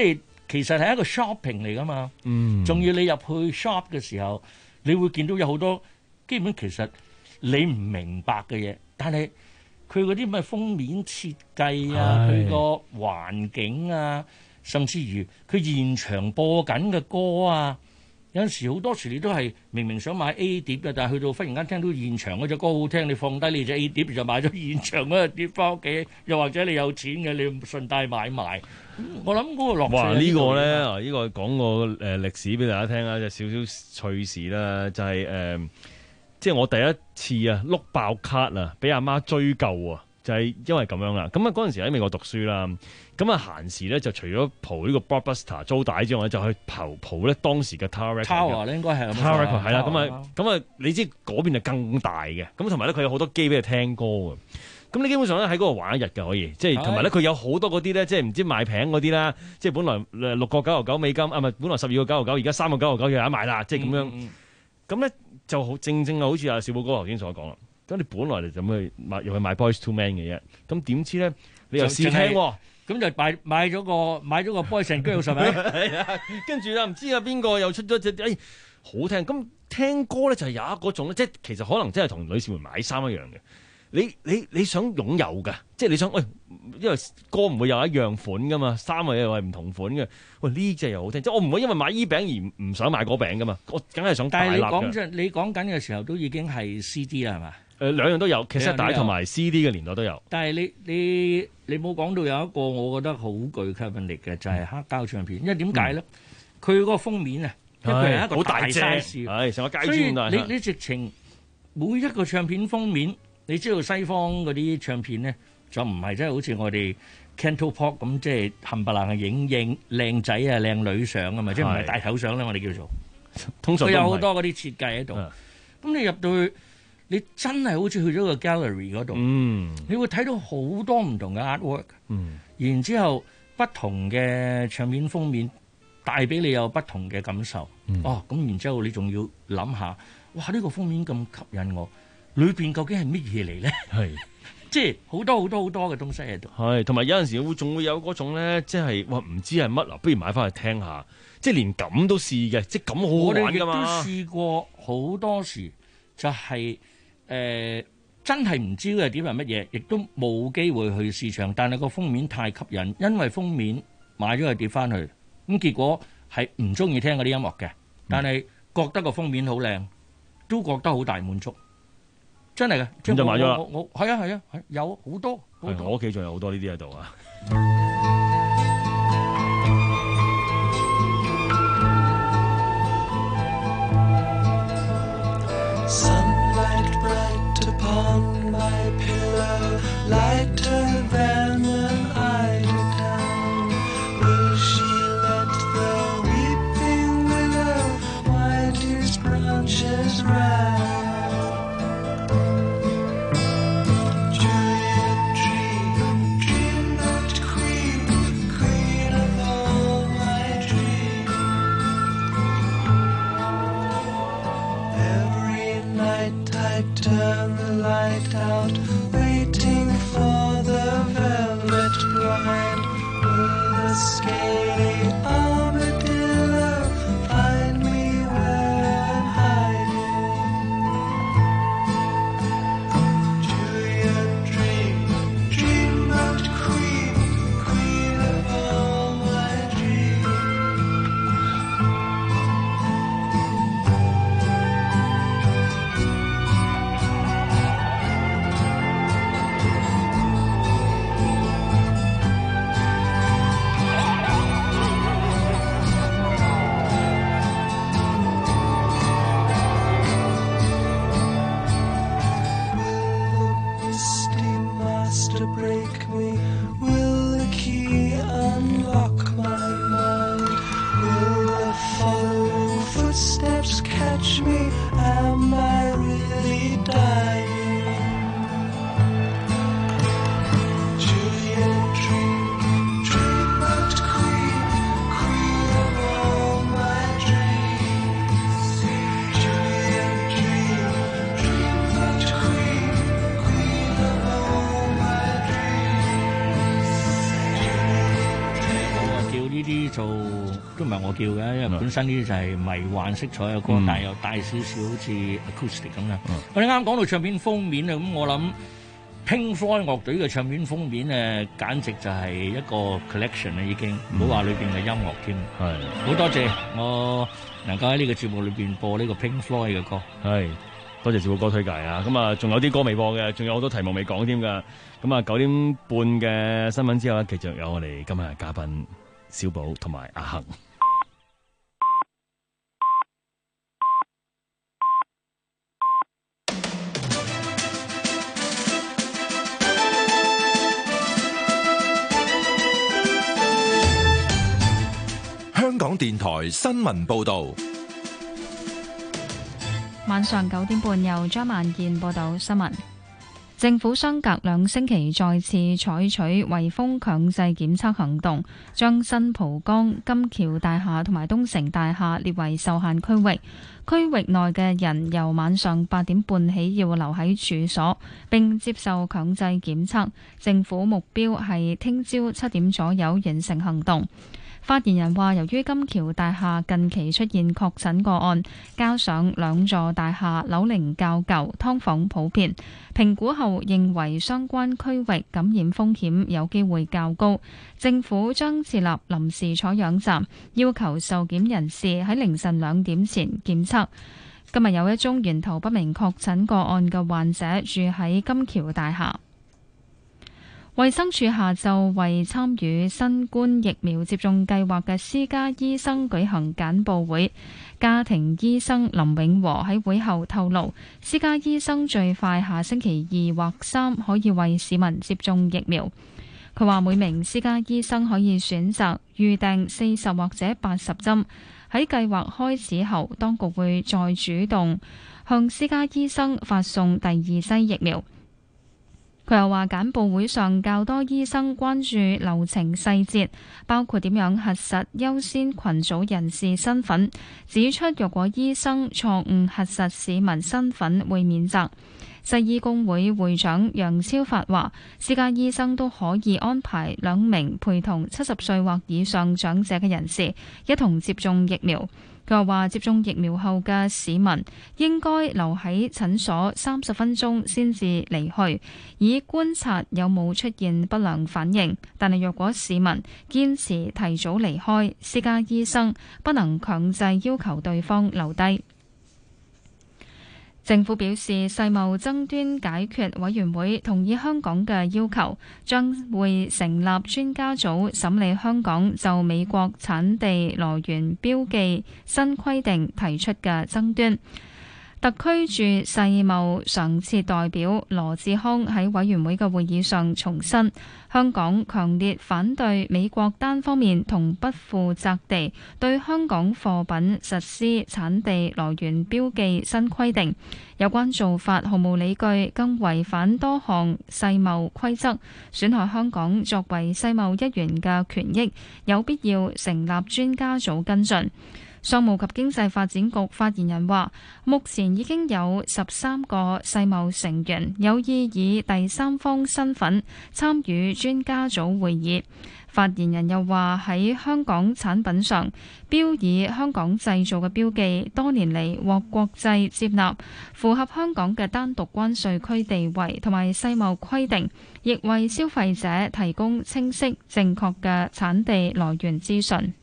其實係一個 shopping 嚟噶嘛。 嗯， 仲要你入去 shop 嘅時候，你會見到有好多基本其實你唔明白嘅嘢，但係佢嗰啲咩封面設計啊，佢個環境啊，甚至於佢現場播緊嘅歌啊。有陣時好多時你都係明明想買 A 碟嘅，但係去到忽然間聽到現場嗰隻歌好聽，你放低你隻 A 碟就買咗現場嗰隻碟翻屋企，又或者你有錢嘅，你順帶買埋。我諗嗰個樂趣。 哇！呢個咧啊，呢個講個誒歷史俾大家聽啊，就少少趣事啦，就係誒，即係我第一次啊碌爆卡啊，俾阿媽追究啊，就係因為咁樣啦。咁啊嗰陣時喺美國讀書啦。咁啊閒時咧就除咗蒲呢個 Blockbuster 租帶之外，就去蒲蒲咧當時嘅 Tower Records 咧應該係 Tower Records 係啦，咁啊咁啊你知嗰邊就更大嘅，咁同埋咧佢有好多機俾你聽歌嘅，咁你基本上咧喺嗰度玩一日嘅可以，即係同埋咧佢有好多嗰啲咧，即係唔知賣平嗰啲啦，即係本來六個九毫九美金啊，唔係本來十二個九毫九，而家三個九毫九就有得賣啦，即係咁樣，咁咧、嗯、就好正正啊，好似阿小寶哥頭先所講啦，咁你本來就咁去買又去買 Boys to Men 嘅啫，咁點知咧你又試聽喎？ 咁就買買咗個買咗個 Boys and Girls 係咪？ 係啊，跟住啊唔知啊邊個又出咗隻誒好聽，咁聽歌咧就係有一嗰種咧，即係其實可能真係同女士們買衫一樣嘅。你你你想擁有㗎，即係你想喂，因為歌唔會有一樣款㗎嘛，衫啊又係唔同款嘅。喂呢隻又好聽，即係我唔會因為買依餅而唔想買嗰餅㗎嘛，我梗係想大粒嘅。但係你講即係你講緊嘅時候都已經係 C D 啦係嘛？誒、呃、兩樣都有，其實帶同埋 C D 嘅年代都有。 但係你你你冇講到有一個我覺得好具吸引力嘅就係、是、黑膠唱片，因為點解咧？佢、嗯、嗰個封面啊，因為佢係一個大 size，係成個街磚啊。所以你你直情每一個唱片封面，你知道西方嗰啲唱片咧就唔係真係好似我哋 Cantopop 咁，即係冚唪唥係影影靚仔啊靚女相啊嘛，即係唔係大頭相咧？我哋叫做通常都佢有好多嗰啲設計喺度。咁你入到去。你真係好似去咗個 gallery 嗰度、嗯，你會睇到好多唔同嘅 artwork，、嗯、然之後不同嘅唱片封面帶俾你有不同嘅感受。嗯、哦，咁然之後你仲要諗下，哇！呢、呢個封面咁吸引我，裏邊究竟係乜嘢嚟咧？係，即係好多好多好多嘅東西喺度。係，同埋有陣時會仲會有嗰種咧，即係哇唔知係乜啊，不如買翻去聽下，即係連咁都試嘅，即係咁好好玩㗎嘛。我哋亦都試過好多時，就係、是。誒、呃、真係唔知係點係乜嘢，亦都冇機會去試唱，但係個封面太吸引，因為封面買咗個碟翻去，咁結果係唔中意聽嗰啲音樂嘅，但係覺得個封面好靚，都覺得好大滿足，真係嘅。咁就買咗啦。我我係啊係啊係，有好多好多。我屋企仲有好多呢啲喺度啊。 On my pillow, lighter than an eider down. Will she let the weeping willow wind his branches round? Juliet, dream, dream that queen, queen of all my dreams. Every night I turn the light out, waiting for the velvet blind. Will the scaly armadillo find me where I'm hiding? Julia, dream, dream about queen, queen of all my dreams. Break me, will the key unlock my mind? Will the following footsteps catch me? Am I really dying? Julia, dream, dream about queen, queen of all my dreams. Julia, dream, dream about queen, queen of all my dreams. 叫呢啲做係我叫嘅，因為本身呢啲就係迷幻色彩嘅歌， 嗯、 但係又帶少少好似 acoustic 咁嘅。嗯、我哋啱講到唱片封面啊，咁我諗 Pink Floyd 樂隊嘅唱片封面誒，簡直就係一個 collection 啦，已經唔好話裏邊嘅音樂添。 係好多謝我能夠喺呢個節目裏邊播呢個 Pink Floyd 嘅歌。 係多謝趙寶歌推介啊！咁啊，仲有啲歌未播嘅，仲有好多題目未講添㗎。咁啊，九點半嘅新聞之後咧，繼續有我哋今日嘅嘉賓小寶同埋阿恒。 香港電台新聞報道， 晚上九點半由張萬健報道新聞。政府相隔兩星期再次採取圍封強制檢測行動，將新蒲崗、金橋大廈同埋東城大廈列為受限區域。區域內嘅人由晚上八點半起要留喺處所，並接受強制檢測。政府目標係聽朝七點左右完成行動。發言人話，由於金橋大廈近期出現確診個案，加上兩座大廈樓齡較舊，劏房普遍，評估後認為相關區域感染風險有機會較高，政府將設立臨時採樣站，要求受檢人士喺凌晨兩點前檢測。今日有一宗源頭不明確診個案嘅患者住喺金橋大廈。衛生署下晝為參與新冠疫苗接種計劃嘅私家醫生舉行簡報會，家庭醫生林永和喺會後透露，私家醫生最快下星期二或三可以為市民接種疫苗。佢話每名私家醫生可以選擇預訂四十或者八十針，喺計劃開始後，當局會再主動向私家醫生發送第二劑疫苗。佢又話簡報會上較多醫生關注流程細節，包括點樣核實優先群組人士身份，指出若果醫生錯誤核實市民身份會免責。西醫工會會長楊超發話，私家醫生都可以安排兩名陪同七十歲或以上長者嘅人士一同接種疫苗。佢又話，接種疫苗後嘅市民應該留喺診所三十分鐘先至離去，以觀察有冇出現不良反應。但係若果市民堅持提早離開，私家醫生不能強制要求對方留低。政府表示，世貿爭端解決委員會同意香港嘅要求，將會成立專家組審理香港就美國產地來源標記新規定提出嘅爭端。特區駐世貿常設代表羅致康喺委員會嘅會議上重申，香港強烈反對美國單方面同不負責地對香港貨品實施產地來源標記新規定，有關做法毫無理據，更違反多項世貿規則，損害香港作為世貿一員嘅權益，有必要成立專家組跟進。商務及經濟發展局發言人話，目前已經有十三個世貿成員有意以第三方身份參與專家組會議。發言人又話，喺香港產品上標以香港製造嘅標記多年嚟獲國際接納，符合香港嘅單獨關稅區地位同埋世貿規定，亦為消費者提供清晰正確嘅產地來源資訊。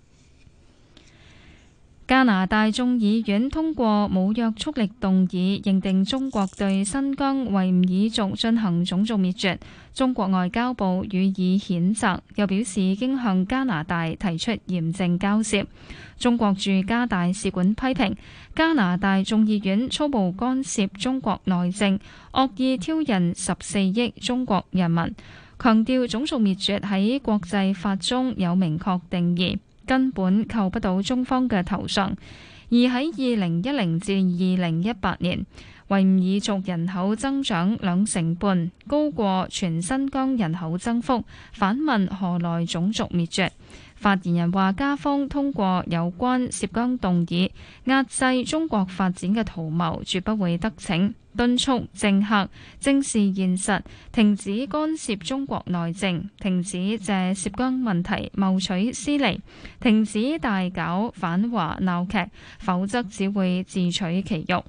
加拿大眾議院通過無約束力動議，認定中國對新疆維吾爾族進行種族滅絕。中國外交部予以譴責，又表示已經向加拿大提出嚴正交涉。中國駐加大使館批評加拿大眾議院粗暴干涉中國內政，惡意挑釁十四億中國人民，強調種族滅絕喺國際法中有明確定義，根本扣不到中方嘅頭上。而喺二零一零至二零一八年，維吾爾族人口增長兩成半，高過全新疆人口增幅。反問何來種族滅絕？ 發言人話，加方通過有關涉疆動議壓制中國發展嘅圖謀，絕不會得逞，敦促政客正視現實，停止干涉中國內政，停止借涉疆問題謀取私利，停止大搞反華鬧劇，否則只會自取其辱。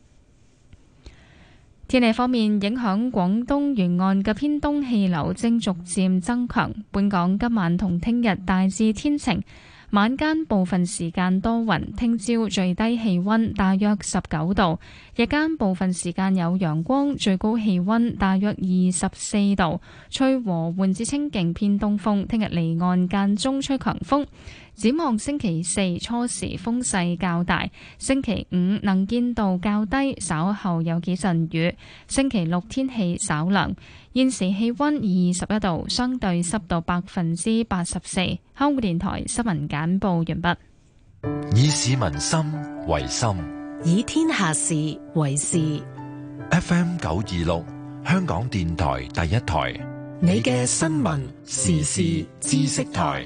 天氣方面，影響廣東沿岸嘅偏東氣流正逐漸增強。本港今晚同聽日大致天晴，晚間部分時間多雲。聽朝最低氣溫大約十九度，日間部分時間有陽光，最高氣溫大約二十四度，吹和緩至清勁偏東風。聽日離岸間中吹強風。展望星期四初時風勢較大，星期五能見度較低，稍後有幾陣雨。星期六天氣稍涼。現時氣溫二十一度，相對濕度百分之八十四。香港電台新聞簡報完畢。 以市民心為心， 以天下事為事。 F M 九二六，香港電台第一台，你嘅新聞時事知識台。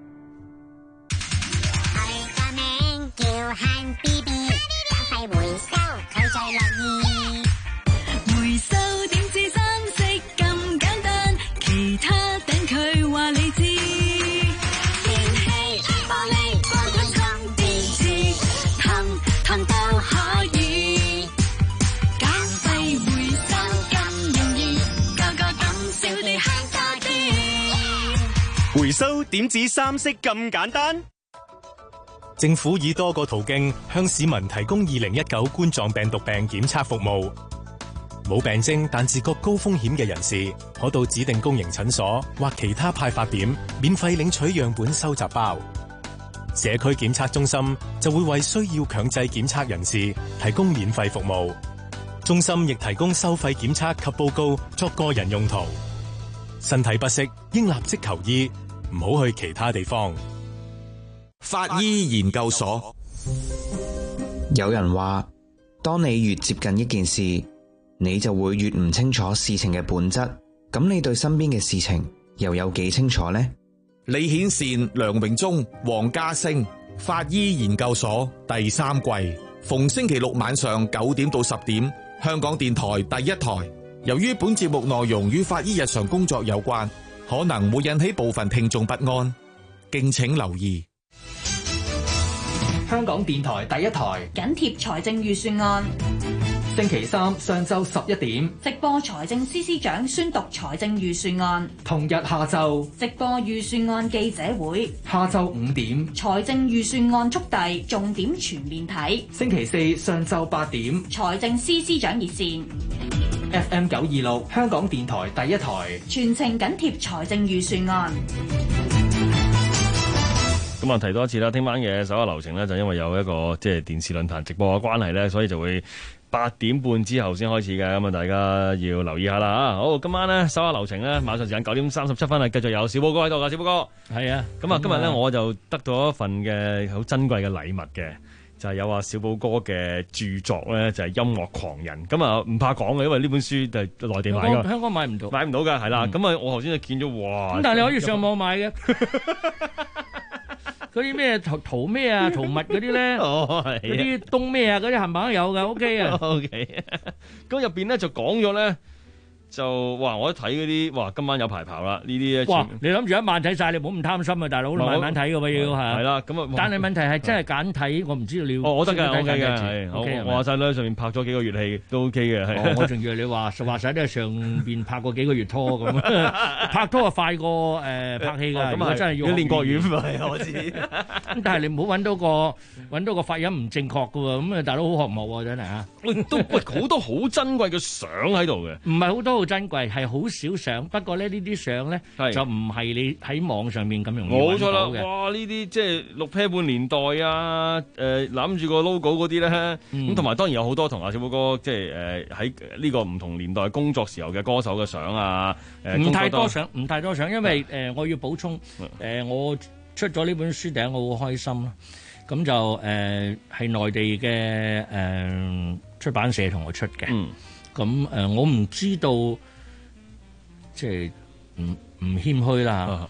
回收點止三色咁簡單？政府以多個途徑向市民提供二零一九冠狀病毒病檢測服務。冇病徵但自覺高風險嘅人士，可到指定公營診所或其他派發點免費領取樣本收集包。社區檢測中心就會為需要強制檢測人士提供免費服務。中心亦提供收費檢測及報告作個人用途。身體不適應立即求醫，唔好去其他地方。 法醫研究所。 有人話，當你越接近一件事，你就會越唔清楚事情嘅本質。咁你對身邊嘅事情又有幾清楚呢？ 李顯善、梁榮忠、黃家星，法醫研究所第三季，逢星期六晚上九點到十點，香港電台第一台。由於本節目內容與法醫日常工作有關，可能會引起部分聽眾不安，敬請留意。 香港電台第一台緊貼財政預算案， 星期三上晝十一點直播財政司司長宣讀財政預算案， 同日下晝直播預算案記者會， 下晝五點財政預算案速遞重點全面睇， 星期四上晝八點財政司司長熱線。 F M 九二六香港電台第一台， 全程緊貼財政預算案。 咁啊，提多一次啦，聽晚嘅首個流程呢，就因為有一個即係電視論壇直播嘅關係呢，所以就會八點半之後先開始嘅。咁啊，大家要留意下啦啊！好，今晚呢，首個流程呢，晚上時間九點三十七分啊，繼續有小寶哥喺度噶，小寶哥係啊。咁啊，今日呢，我就得到一份嘅好珍貴嘅禮物嘅。就係有啊小寶哥嘅著作咧，就係、是、音樂狂人。咁啊唔怕講嘅，因為呢本書就係內地買㗎， 香港買唔到， 買唔到㗎，係啦。咁、嗯、啊，我頭先就見咗，哇！ 咁但係你可以上網買嘅。嗰啲咩圖圖咩啊，圖物嗰啲咧，嗰啲東咩啊，嗰啲冚唪唥都有㗎 ，OK 啊 ，OK。咁入邊咧就講咗咧。就哇！我一睇嗰啲哇，今晚有排跑啦！呢啲咧， 哇！你諗住一晚睇晒，你唔好咁貪心啊，大佬，你慢慢睇嘅喎要係。 係啦，咁啊， 但係問題係真係揀睇，我唔知道你要。 哦，我得㗎，我得嘅，係。 我話晒咧，上面拍咗幾個月戲都 OK 嘅，係。 我仲以為你話話晒都係上邊拍過幾個月拖咁，拍拖啊快過誒拍戲㗎。咁啊，真係要練國語咪我知。 咁但係你唔好揾到個揾到個發音唔正確㗎喎，咁啊大佬好學唔學喎真係嚇。 都喂好多好珍貴嘅相喺度嘅， 唔係好多好珍貴，係好少相。不過咧呢啲相咧就唔係你喺網上面咁容易揾到嘅。冇錯啦， 哇！呢啲即係六 pair 半年代啊，誒攬住個 logo 嗰啲咧，咁同埋當然有好多同阿小寶哥即係誒喺呢個唔同年代工作時候嘅歌手嘅相啊，誒唔太多相，唔太多相，因為誒、呃、我要補充誒、呃、我出咗呢本書第一我好開心啦。咁就誒係、呃、內地嘅誒、呃、出版社同我出嘅，咁、嗯、誒、呃、我唔知道，即係唔唔謙虛啦。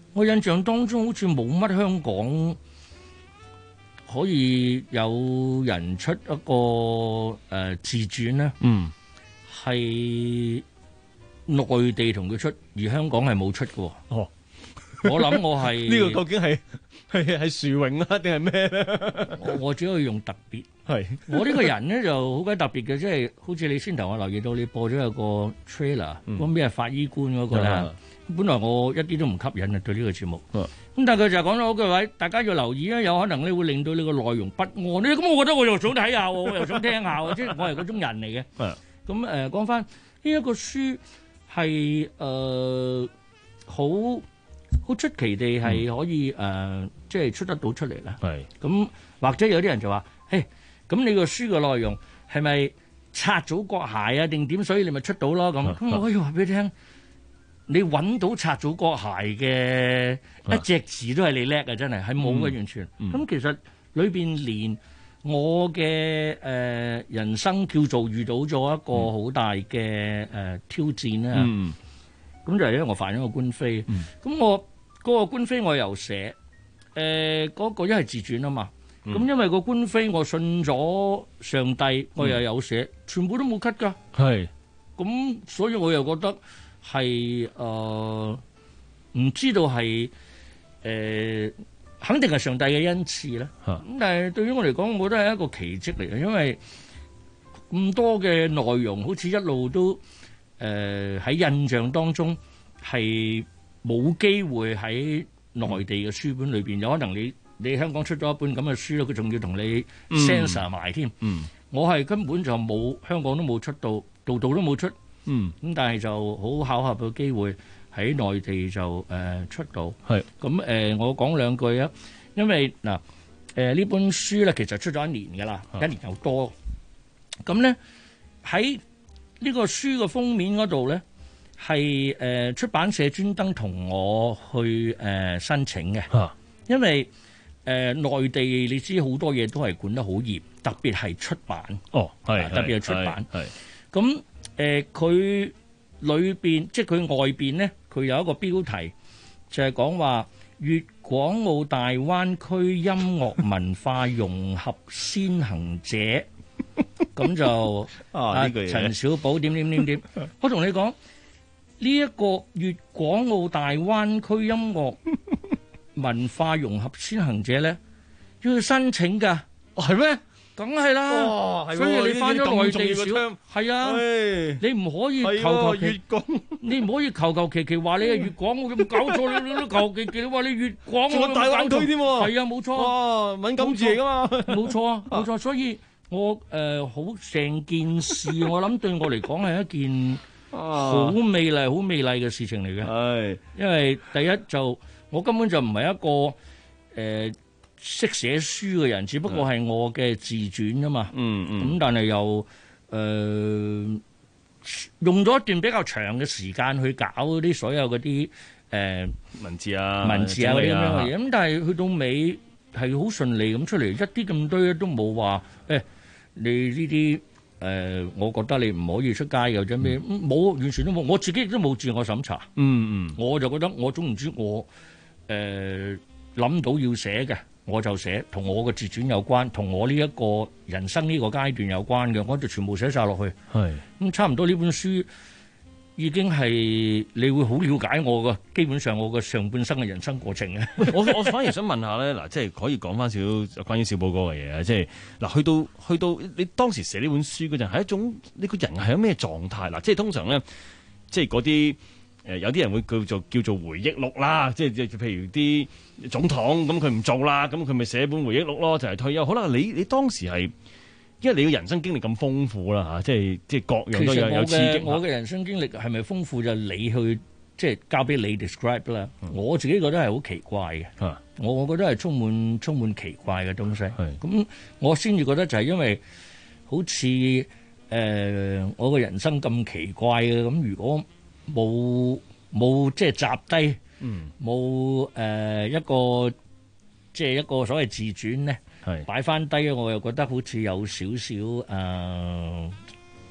我印象當中好似冇乜香港可以有人出一個誒、呃、自傳咧， 嗯， 係內地同佢出，而香港係冇出嘅。 哦， 我諗我係呢個究竟係係係殊榮啊，定係咩咧？ 我我只可以用特別。 係我呢個人咧就好鬼特別嘅，即係好似你先頭我留意到你播咗有個 trailer，咁咩係法醫官嗰個咧？本來我一啲都唔吸引啊，對呢個節目。咁但係佢就講咗嗰句話，大家要留意啊，有可能咧會令到你個內容不安。你咁，我覺得我又想睇下，我又想聽下，即係我係嗰種人嚟嘅。咁誒講翻呢一個書係誒好好出奇地係可以誒、嗯呃，即係出得到出嚟啦。 係咁或者有啲人就話，誒咁你個書嘅內容係咪擦祖國鞋啊？定點？所以你咪出到咯咁。咁我可以話俾你聽。你揾到擦祖國鞋嘅一隻字都係你叻嘅，真係係冇嘅完全。咁、嗯、其實裏邊連我嘅誒、呃、人生叫做遇到咗一個好大嘅誒、呃、挑戰啦。咁、嗯、就係因為我犯咗個官非。咁、嗯、我嗰、那個官非我又寫，誒、呃、嗰、那個一係自傳啊嘛。咁、嗯、因為個官非我信咗上帝，我又有寫，嗯、全部都冇 cut 㗎。係。咁所以我又覺得。係誒，唔、呃、知道係誒、呃，肯定係上帝嘅恩賜啦。咁但係對於我嚟講，我覺得係一個奇蹟嚟嘅，因為咁多嘅內容，好似一路都誒喺、呃、印象當中係冇機會喺內地嘅書本裏邊。有可能你你香港出咗一本咁嘅書咧，佢仲要同你 censor 埋添。嗯，我係根本就冇香港都冇出到，度度都冇出。嗯，咁但係就好巧合嘅機會喺內地就誒、呃、出到，係咁誒，我講兩句啊，因為嗱誒呢本書咧其實出咗一年㗎啦，一年又多，咁咧喺呢個書嘅封面嗰度咧係誒出版社專登同我去誒、呃、申請嘅、啊，因為誒、呃、內地你知好多嘢都係管得好嚴，特別係出版，哦係特別係出版，係咁。誒佢裏邊即係佢外邊咧，佢有一個標題就係講話粵港澳大灣區音樂文化融合先行者，咁就啊呢句嘢陳小寶點點點點，我同你講呢一個粵港澳大灣區音樂文化融合先行者咧，要去申請㗎，係咩？梗係啦，所以你翻咗內地少，係啊，你唔可以求求其，你唔可以求求其其話你係粵港，我有冇搞錯？你都求其其，你話你粵港， 仲有大灣區添喎， 係啊，冇錯， 哇，敏感字嚟噶嘛， 冇錯啊，冇錯，所以我誒好成件事，我諗對我嚟講係一件好美麗、好美麗嘅事情嚟嘅，係，因為第一就我根本就唔係一個誒。識寫書嘅人，只不過係我嘅自傳啫嘛。嗯嗯。咁但係又誒、呃、用咗一段比較長嘅時間去搞嗰啲所有嗰啲誒文字啊、文字啊嗰啲咁樣嘅嘢。咁但係去到尾係好順利咁出嚟，一啲咁多都冇話誒你呢啲誒，我覺得你唔可以出街嘅或者咩？冇、嗯，完全都冇。我自己亦都冇自我審查。嗯嗯。我就覺得我總唔知我誒諗、呃、到要寫嘅。我就寫同我嘅自傳有關，同我呢一個人生呢個階段有關嘅，我就全部寫晒落去。係咁差唔多呢本書已經係你會好了解我嘅，基本上我嘅上半生嘅人生過程嘅。 我我反而想問下咧，嗱，即係可以講翻少少關於小寶哥嘅嘢啊，即係嗱，去到去到你當時寫呢本書嗰陣係一種你個人係有咩狀態？嗱，即係通常咧，即係嗰啲。誒有啲人會叫做叫做回憶錄啦，即係即係譬如啲總統咁佢唔做啦，咁佢咪寫本回憶錄咯，就係、是、退休。好啦，你你當時係因為你嘅人生經歷咁豐富啦嚇，即係即係各樣都有有刺激。 我嘅人生經歷係咪豐富就你去即係交俾你 describe 啦、嗯。我自己覺得係好奇怪嘅、嗯，我我覺得係充滿充滿奇怪嘅東西。咁我先至覺得就係因為好似誒、呃、我嘅人生咁奇怪嘅咁，如果冇冇即係集低，冇誒、呃、一個即係一個所謂自傳咧，擺翻低，我又覺得好似有少少誒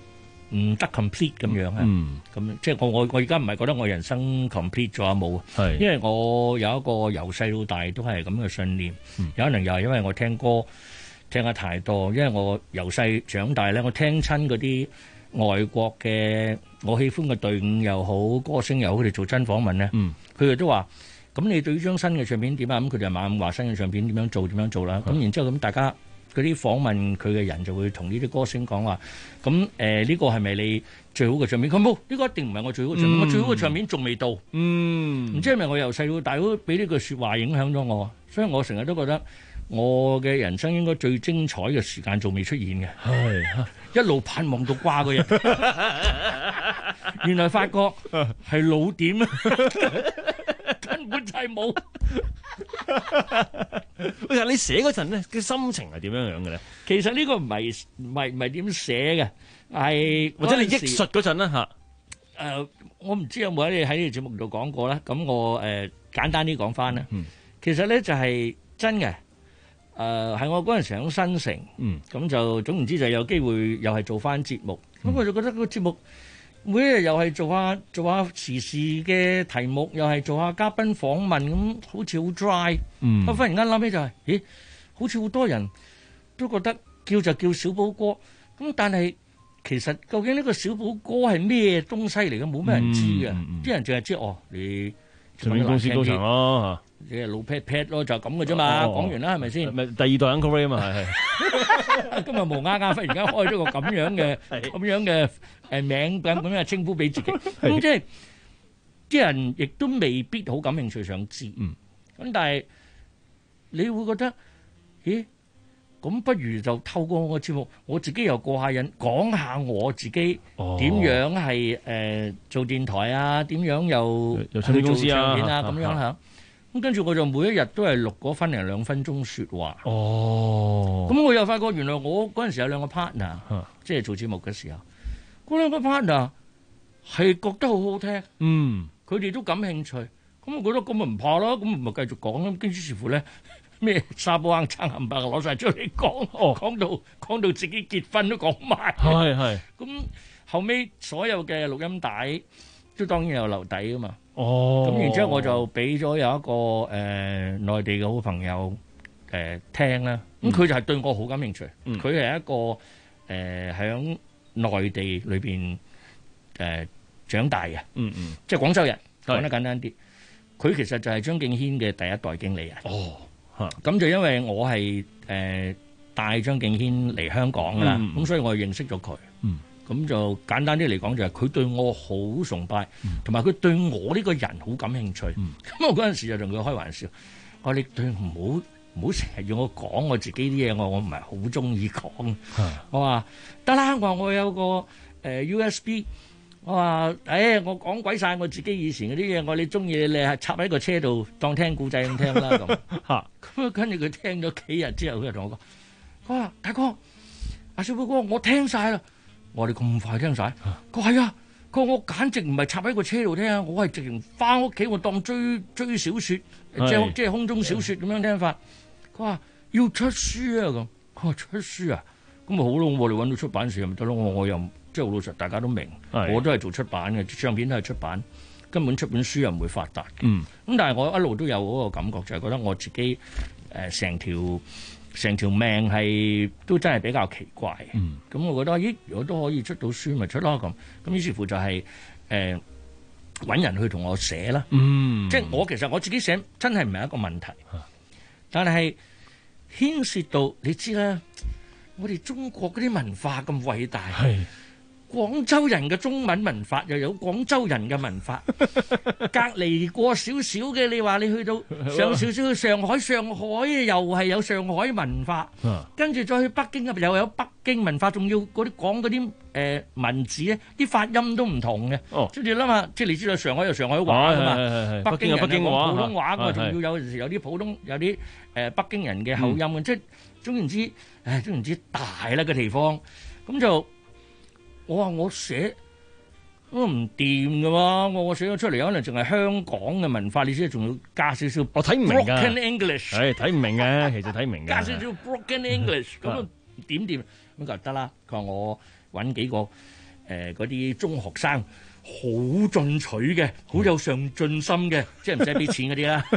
唔得 complete 咁樣啊。 嗯， 咁即係我我我而家唔係覺得我人生 complete 咗啊，冇。 係， 因為我有一個由細到大都係咁嘅信念。 嗯、 有可能又係因為我聽歌聽得太多，因為我由細長大咧，我聽親嗰啲外國嘅我喜歡嘅隊伍又好，歌星又好，佢哋做真訪問咧，佢、 嗯、 哋都話：咁你對呢張新嘅唱片點啊？咁佢哋猛話新嘅唱片點樣做點樣做啦。咁、嗯、然之後咁大家嗰啲訪問佢嘅人就會同呢啲歌星講話：咁誒呢個係咪你最好嘅唱片？佢冇，呢個一定唔係我最好嘅唱片。嗯、我最好嘅唱片仲未到。嗯，唔知係咪我由細到大都俾呢句説話影響咗我，所以我成日都覺得我嘅人生應該最精彩嘅時間仲未出現嘅。係一路盼望到瓜嗰日，原來發覺係老點啊！根本就係冇。 喂，你寫嗰陣咧嘅心情係點樣樣嘅咧？ 其實呢個唔係唔係唔係點寫嘅，係或者你憶述嗰陣啦嚇。 誒，我唔知有冇喺你喺呢個節目度講過啦。咁我誒、呃、簡單啲講翻啦。嗯、其實咧就係、是、真嘅。誒、呃、係我嗰陣時喺新城，咁、嗯、就總唔知就有機會又係做翻節目。咁、嗯、我就覺得個節目每一日又係做下做下時事嘅題目，又係做下嘉賓訪問，咁好似好 dry。嗯、我忽然間諗起就係、是，咦，好似好多人都覺得叫就叫小寶哥，咁但係其實究竟呢個小寶哥係咩東西嚟嘅？冇咩人知嘅，啲、嗯嗯、人淨係知哦，你唱片公司高層咯。 你係老 pat pat 咯，就咁嘅啫嘛。講、哦、完啦，係咪先？ 咪第二代 Uncle Ray 啊嘛，係係。 今日無啱啱忽然間開咗個咁樣嘅咁樣嘅誒名咁咁樣嘅稱呼俾自己，咁即係啲人亦都未必好感興趣想知。嗯。咁但係你會覺得，咦？咁不如就透過我個節目，我自己又過下癮，講下我自己點樣係誒、呃、做電台啊？點樣又又唱片公司啊？ 咁樣嚇。咁跟住我就每一日都係錄嗰分零兩分鐘説話。 哦。咁我又發覺原來我嗰陣時有兩個 partner，即係做節目嘅時候，嗰兩個 partner 係覺得好好聽。嗯。佢哋都感興趣。咁我覺得咁咪唔怕咯，咁咪繼續講咯。跟住似乎咧。咩沙煲罌罉冚唪唥攞晒出嚟講，講到講到自己結婚都講埋。係係。咁後尾所有嘅錄音帶都當然有留底噶嘛。哦。咁然之後我就俾咗有一個誒、呃、內地嘅好朋友誒、呃、聽啦。咁佢就係對我好感興趣。佢係、嗯、一個誒喺、呃、內地裏邊誒、呃、長大嘅。嗯嗯。即係廣州人，講得簡單啲。佢其實就係張敬軒嘅第一代經理人。哦。咁就因為我係誒帶張敬軒嚟香港啦，咁、嗯、所以我認識咗佢。咁、嗯、就簡單啲嚟講，就係佢對我好崇拜，同埋佢對我呢個人好感興趣。咁、嗯、我嗰陣時就同佢開玩笑，我話你對唔好唔好成日要我講我自己啲嘢，我我唔係好中意講。嗯、我話得啦，我話我有個誒、呃、U S B。我話，誒、哎，我講鬼晒我自己以前嗰啲嘢，我你中意你係插喺個車度當聽故仔咁聽啦咁。嚇，咁跟住佢聽咗幾日之後，佢就同我講：佢話大哥，阿小寶哥，我聽晒啦。我話你咁快聽晒？佢話係啊，佢話我簡直唔係插喺個車度聽啊，我係直情翻屋企我當追追小説，即係即係空中小説咁樣聽法。佢話要出書啊咁，佢話出書啊，咁咪好咯，我哋揾到出版社咪得咯，我我又。即係好老實，大家都明，我都係做出版嘅，唱片都係出版，根本出本書又唔會發達嘅。嗯，咁但係我一路都有嗰個感覺，就係、是、覺得我自己誒成、呃、條成條命係都真係比較奇怪。嗯，咁我覺得咦，如果都可以出到書，咪出咯咁。咁於是乎就係誒揾人去同我寫啦。嗯，即係我其實我自己寫真係唔係一個問題，嗯、但係牽涉到你知啦，我哋中國嗰啲文化咁偉大。係。廣州人嘅中文文化又有廣州人嘅文化，隔離過少少嘅，你話你去到上少少去上海，上海又係有上海文化，跟住再去北京又有北京文化，仲要嗰啲講嗰啲誒文字咧，啲發音都唔同嘅。哦，即係你諗下，即係你知道上海有上海話㗎嘛，北京有北京話，普通話我仲要有陣時有啲普通有啲誒北京人嘅口音嘅，即係總言之，誒總言之大啦個地方，咁就。我話我寫都唔掂㗎嘛，我我寫咗出嚟可能淨係香港嘅文化，你知仲要加少少，我睇唔明㗎。Broken English，係睇唔明嘅，其實睇唔明嘅。加少少 Broken English，咁啊點掂咁就得啦。佢話我揾幾個誒誒嗰啲中學生好進取嘅，好有上進心嘅，即係唔使俾錢嗰啲啦，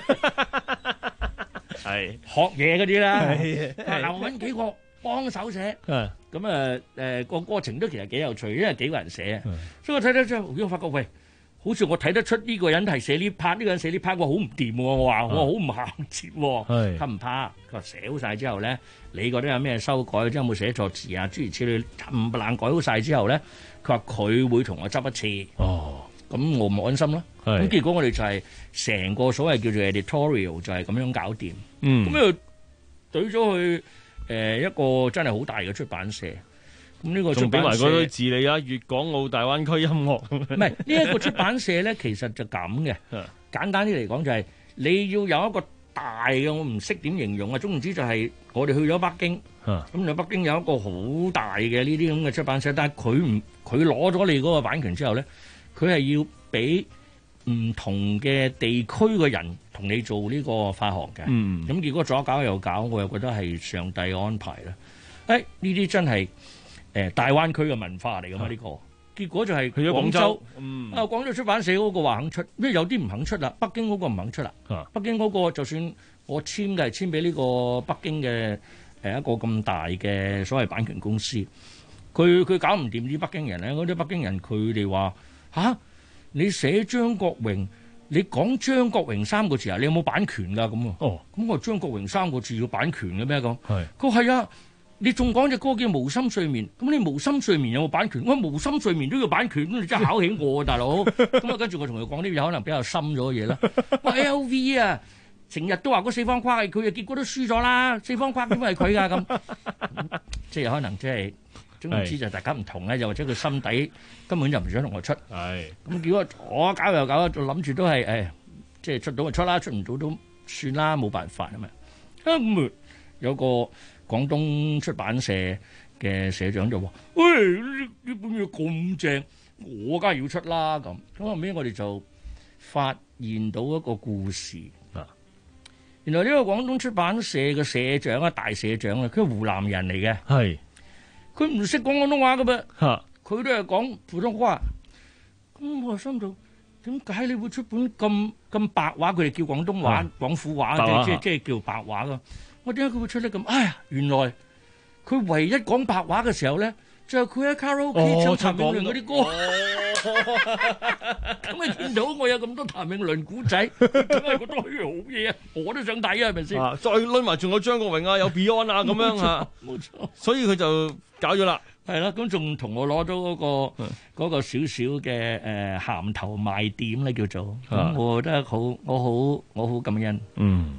係學嘢嗰啲啦。嗱，我揾幾個幫手寫，咁啊誒個過程都其實幾有趣，因為幾個人寫，所以我睇得出，我發覺喂。好似我睇得出呢個人係寫呢 part，呢個人寫呢 part，我好唔掂喎。我話我好唔銜接喎，怕唔怕？佢話寫好晒之後咧，你覺得有咩修改？即係有冇寫錯字啊？諸如此類，冚唪唥改好晒之後咧，佢話佢會同我執一次。哦，咁我唔安心咯。咁結果我哋就係成個所謂叫做 editorial 就係咁樣搞掂。嗯，咁又懟咗去誒一個真係好大嘅出版社。咁呢個仲俾埋嗰堆字你啊！粵港澳大灣區音樂唔係呢一個出版社咧，其實就咁嘅。簡單啲嚟講就係你要有一個大嘅，我唔識點形容啊。總言之就係我哋去咗北京，咁你北京有一個好大嘅呢啲咁嘅出版社，但係佢唔佢攞咗你嗰個版權之後咧，佢係要俾唔同嘅地區嘅人同你做呢個發行嘅。咁、嗯、結果左搞右搞，我又覺得係上帝安排啦。誒呢啲真係〜誒大灣區嘅文化嚟㗎嘛呢個，結果就係去咗廣州，嗯、啊廣州出版社嗰個話肯出，因為有啲唔肯出啦，北京嗰個唔肯出啦、啊。北京嗰個就算我簽嘅係簽俾呢個北京嘅誒一個咁大嘅所謂版權公司，佢佢搞唔掂啲北京人咧，嗰啲北京人佢哋話吓，你寫張國榮，你講張國榮三個字啊，你有冇版權㗎咁啊？哦，咁我張國榮三個字要版權嘅咩咁？係，佢係啊。你仲講隻歌叫無心睡眠，咁你無心睡眠有冇版權？我無心睡眠都要版權，咁你真係考起我大佬。咁啊，跟住我同佢講啲嘢可能比較深咗嘅嘢啦。哇 L V 啊，成日都話嗰四方框係佢啊，結果都輸咗啦。四方框點會係佢㗎咁？即係可能即係總言之就大家唔同咧，又或者佢心底根本就唔想同我出。係咁結果我搞又搞，就諗住都係誒，即係出到就出啦，出唔到都算啦，冇辦法啊嘛。咁啊有個廣東出版社嘅社長就話：喂，呢呢本嘢咁正，我梗係要出啦咁。咁後尾我哋就發現到一個故事啊。原來呢個廣東出版社嘅社長啊，大社長啊，佢係湖南人嚟嘅。係，佢唔識講廣東話㗎噃。嚇，佢都係講普通話。咁我心度點解你會出本咁咁白話？佢哋叫廣東話、廣府話，即係即係叫白話㗎。我點解佢會出得咁？哎呀，原來佢唯一講白話嘅時候咧，就係佢喺卡拉 OK 唱譚詠麟嗰啲歌。咁你見到我有咁多譚詠麟古仔，梗係覺得佢好嘢啊！我都想睇啊，係咪先？再攆埋仲有張國榮啊，有 Beyond 啊，咁樣啊，冇錯。所以佢就搞咗啦。係啦，咁仲同我攞到嗰個嗰個少少嘅誒銜頭賣點咧，叫做咁，我覺得好，我好，我好感恩。嗯。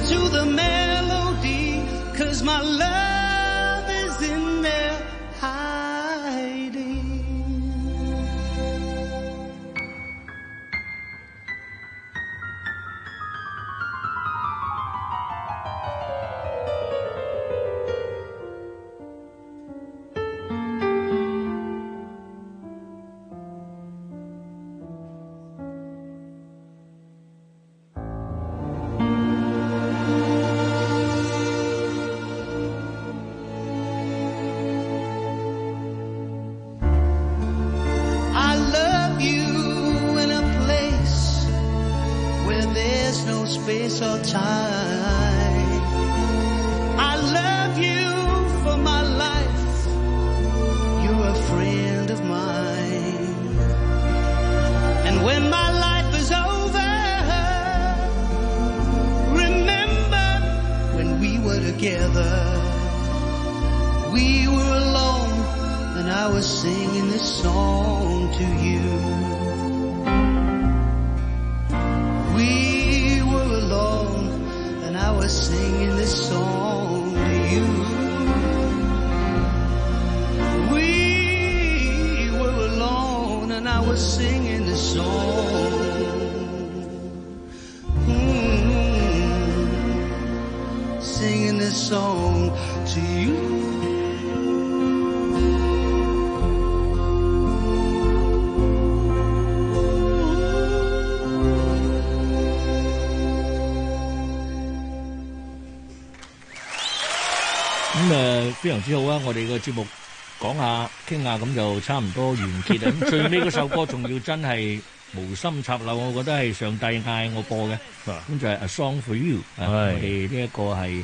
to the melody, 'cause my love is in there hiding. I love you in a place where there's no space or time. I love you for my life. You're a friend of mine. And when my life is over, remember when we were together. We were alone and I was singing this song to you. We were alone and I was singing this song to you. We were alone and I was singing this song. Mm, singing this song to you. 咁誒非常之好啊！我哋個節目講下傾下咁就差唔多完結啦。咁最尾嗰首歌仲要真係無心插柳，我覺得係上帝嗌我播嘅，咁就係 A Song for You。我哋呢一個係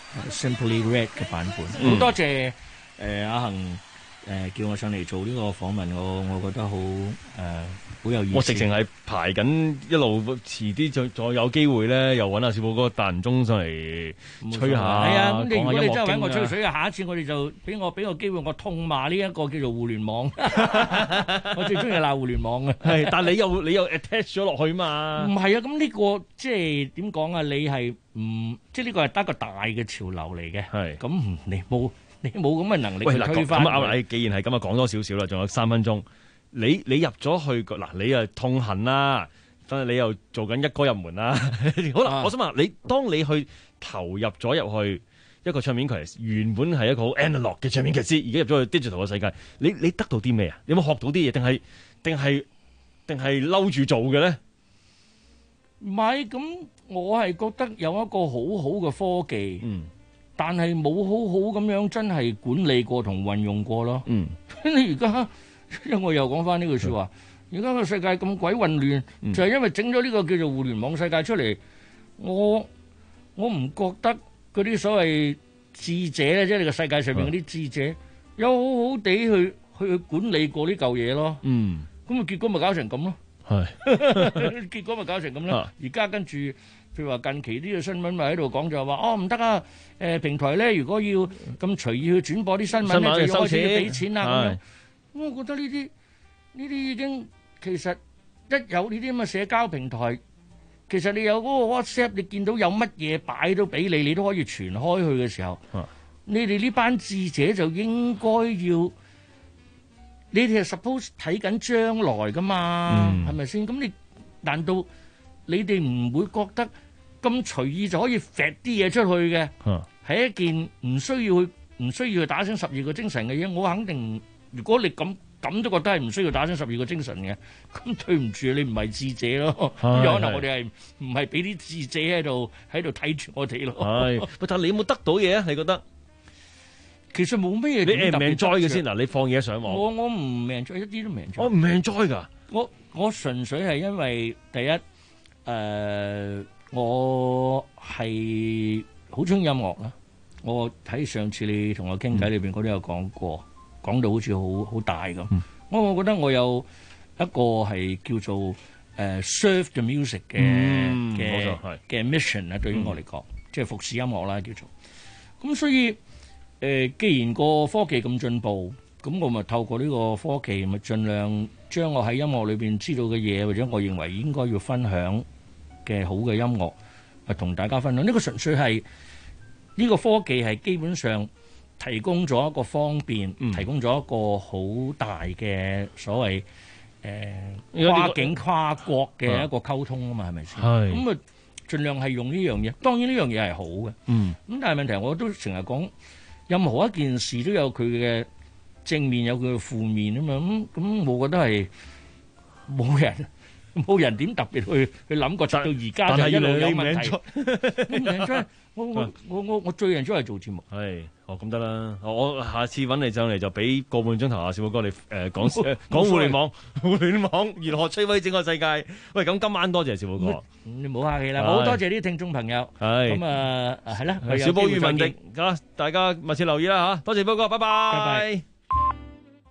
Simply Red 嘅版本。好、嗯、多謝誒、呃、阿恒誒叫我上嚟做呢個訪問，我我覺得好誒好有意思。 我直情係排緊一路，遲啲再再有機會咧，又揾阿小寶哥彈鐘上嚟吹下。 係啊，咁你如果你真係揾我吹吹水嘅，下一次我哋就俾我俾個機會我痛罵呢一個叫做互聯網。我最中意鬧互聯網嘅。 係，但係你又你又 attach 咗落去嘛？ 唔係啊，咁呢、這個即係點講啊？你係唔即係呢個係得個大嘅潮流嚟嘅。係，咁你冇。你冇咁嘅能力去推翻。 咁啊，你既然係咁啊，講多少少啦，仲有三分鐘。你你入咗去嗱，你啊痛恨啦，但係你又做緊一哥入門啦。好啦，啊、我想問你，當你去投入咗入去一個唱片公司，原本係一個好 analog 嘅唱片公司，而家入咗去 digital 嘅世界，你你得到啲咩啊？你有冇學到啲嘢？定係定係定係嬲住做嘅咧？ 唔係，咁我係覺得有一個好好嘅科技。嗯。但係冇好好咁樣真係管理過同運用過咯。嗯，你而家，因為我又講翻呢句說話，而家個世界咁鬼混亂，嗯、就係因為整咗呢個叫做互聯網世界出嚟。我我唔覺得嗰啲所謂智者咧，即係你個世界上面嗰啲智者，嗯、有好好地去去管理過呢嚿嘢咯。嗯，咁啊結果咪搞成咁咯。係，結果咪搞成咁啦。而家跟住。譬如話近期呢個新聞咪喺度講就係話哦唔得啊！誒、呃、平台咧如果要咁隨意去轉播啲新聞咧，就要開始要俾錢啦咁樣。咁我覺得呢啲呢啲已經其實一有呢啲咁嘅社交平台，其實你有嗰個 WhatsApp， 你見到有乜嘢擺到俾你，你都可以傳開去嘅時候，啊、你哋呢班智者就應該要，你哋係 suppose 睇緊將來噶嘛，係咪先？咁你難道？你哋唔會覺得咁隨意就可以揈啲嘢出去嘅，係、啊、一件唔需要去唔需要去打醒十二個精神嘅嘢。我肯定，如果你咁咁都覺得係唔需要打醒十二個精神嘅，咁對唔住，你唔係智者咯。有可能我哋係唔係俾啲智者喺度喺度睇住我哋咯。係，但係你有冇得到嘢啊？你覺得？其實冇咩嘢。你唔 enjoy 嘅先嗱，你放嘢上網。我我唔 enjoy，一啲都唔 enjoy。我唔 enjoy 㗎。我我純粹係因為第一。誒、呃，我係好中意音樂啦。我喺上次你同我傾偈裏邊，我都有講過，講到好似好好大咁。我、嗯、我覺得我有一個係叫做誒、呃、serve the music 嘅嘅嘅 mission 啊，對於我嚟講，嗯、即係服侍音樂啦，叫做。咁所以誒、呃，既然個科技咁進步，咁我咪透過呢個科技，咪盡量將我喺音樂裏邊知道嘅嘢，或者我認為應該要分享嘅好嘅音樂， 啊同大家分享。呢、這個純粹係呢、這個科技係基本上提供咗一個方便，嗯、提供咗一個好大嘅所謂誒、呃、跨境跨國嘅一個溝通啊嘛，係咪先？係咁啊，盡量係用呢樣嘢。當然呢樣嘢係好嘅。嗯。咁但係問題我都成日講，任何一件事都有佢嘅正面，有佢嘅負面啊嘛。咁咁，我覺得係冇人。冇人點特別去去諗過，直到而家就一路有問題。唔明出，我我我我我最認真係做節目。 係，哦咁得啦。我下次揾你上嚟就俾個半鐘頭阿小寶哥你誒講講互聯網，互聯網如何摧毀整個世界。喂，咁今晚多謝小寶哥。 你唔好客氣啦，好多謝啲聽眾朋友。係咁啊，係啦。 小寶與文迪啊，大家密切留意啦嚇。多謝寶哥，拜拜。拜拜。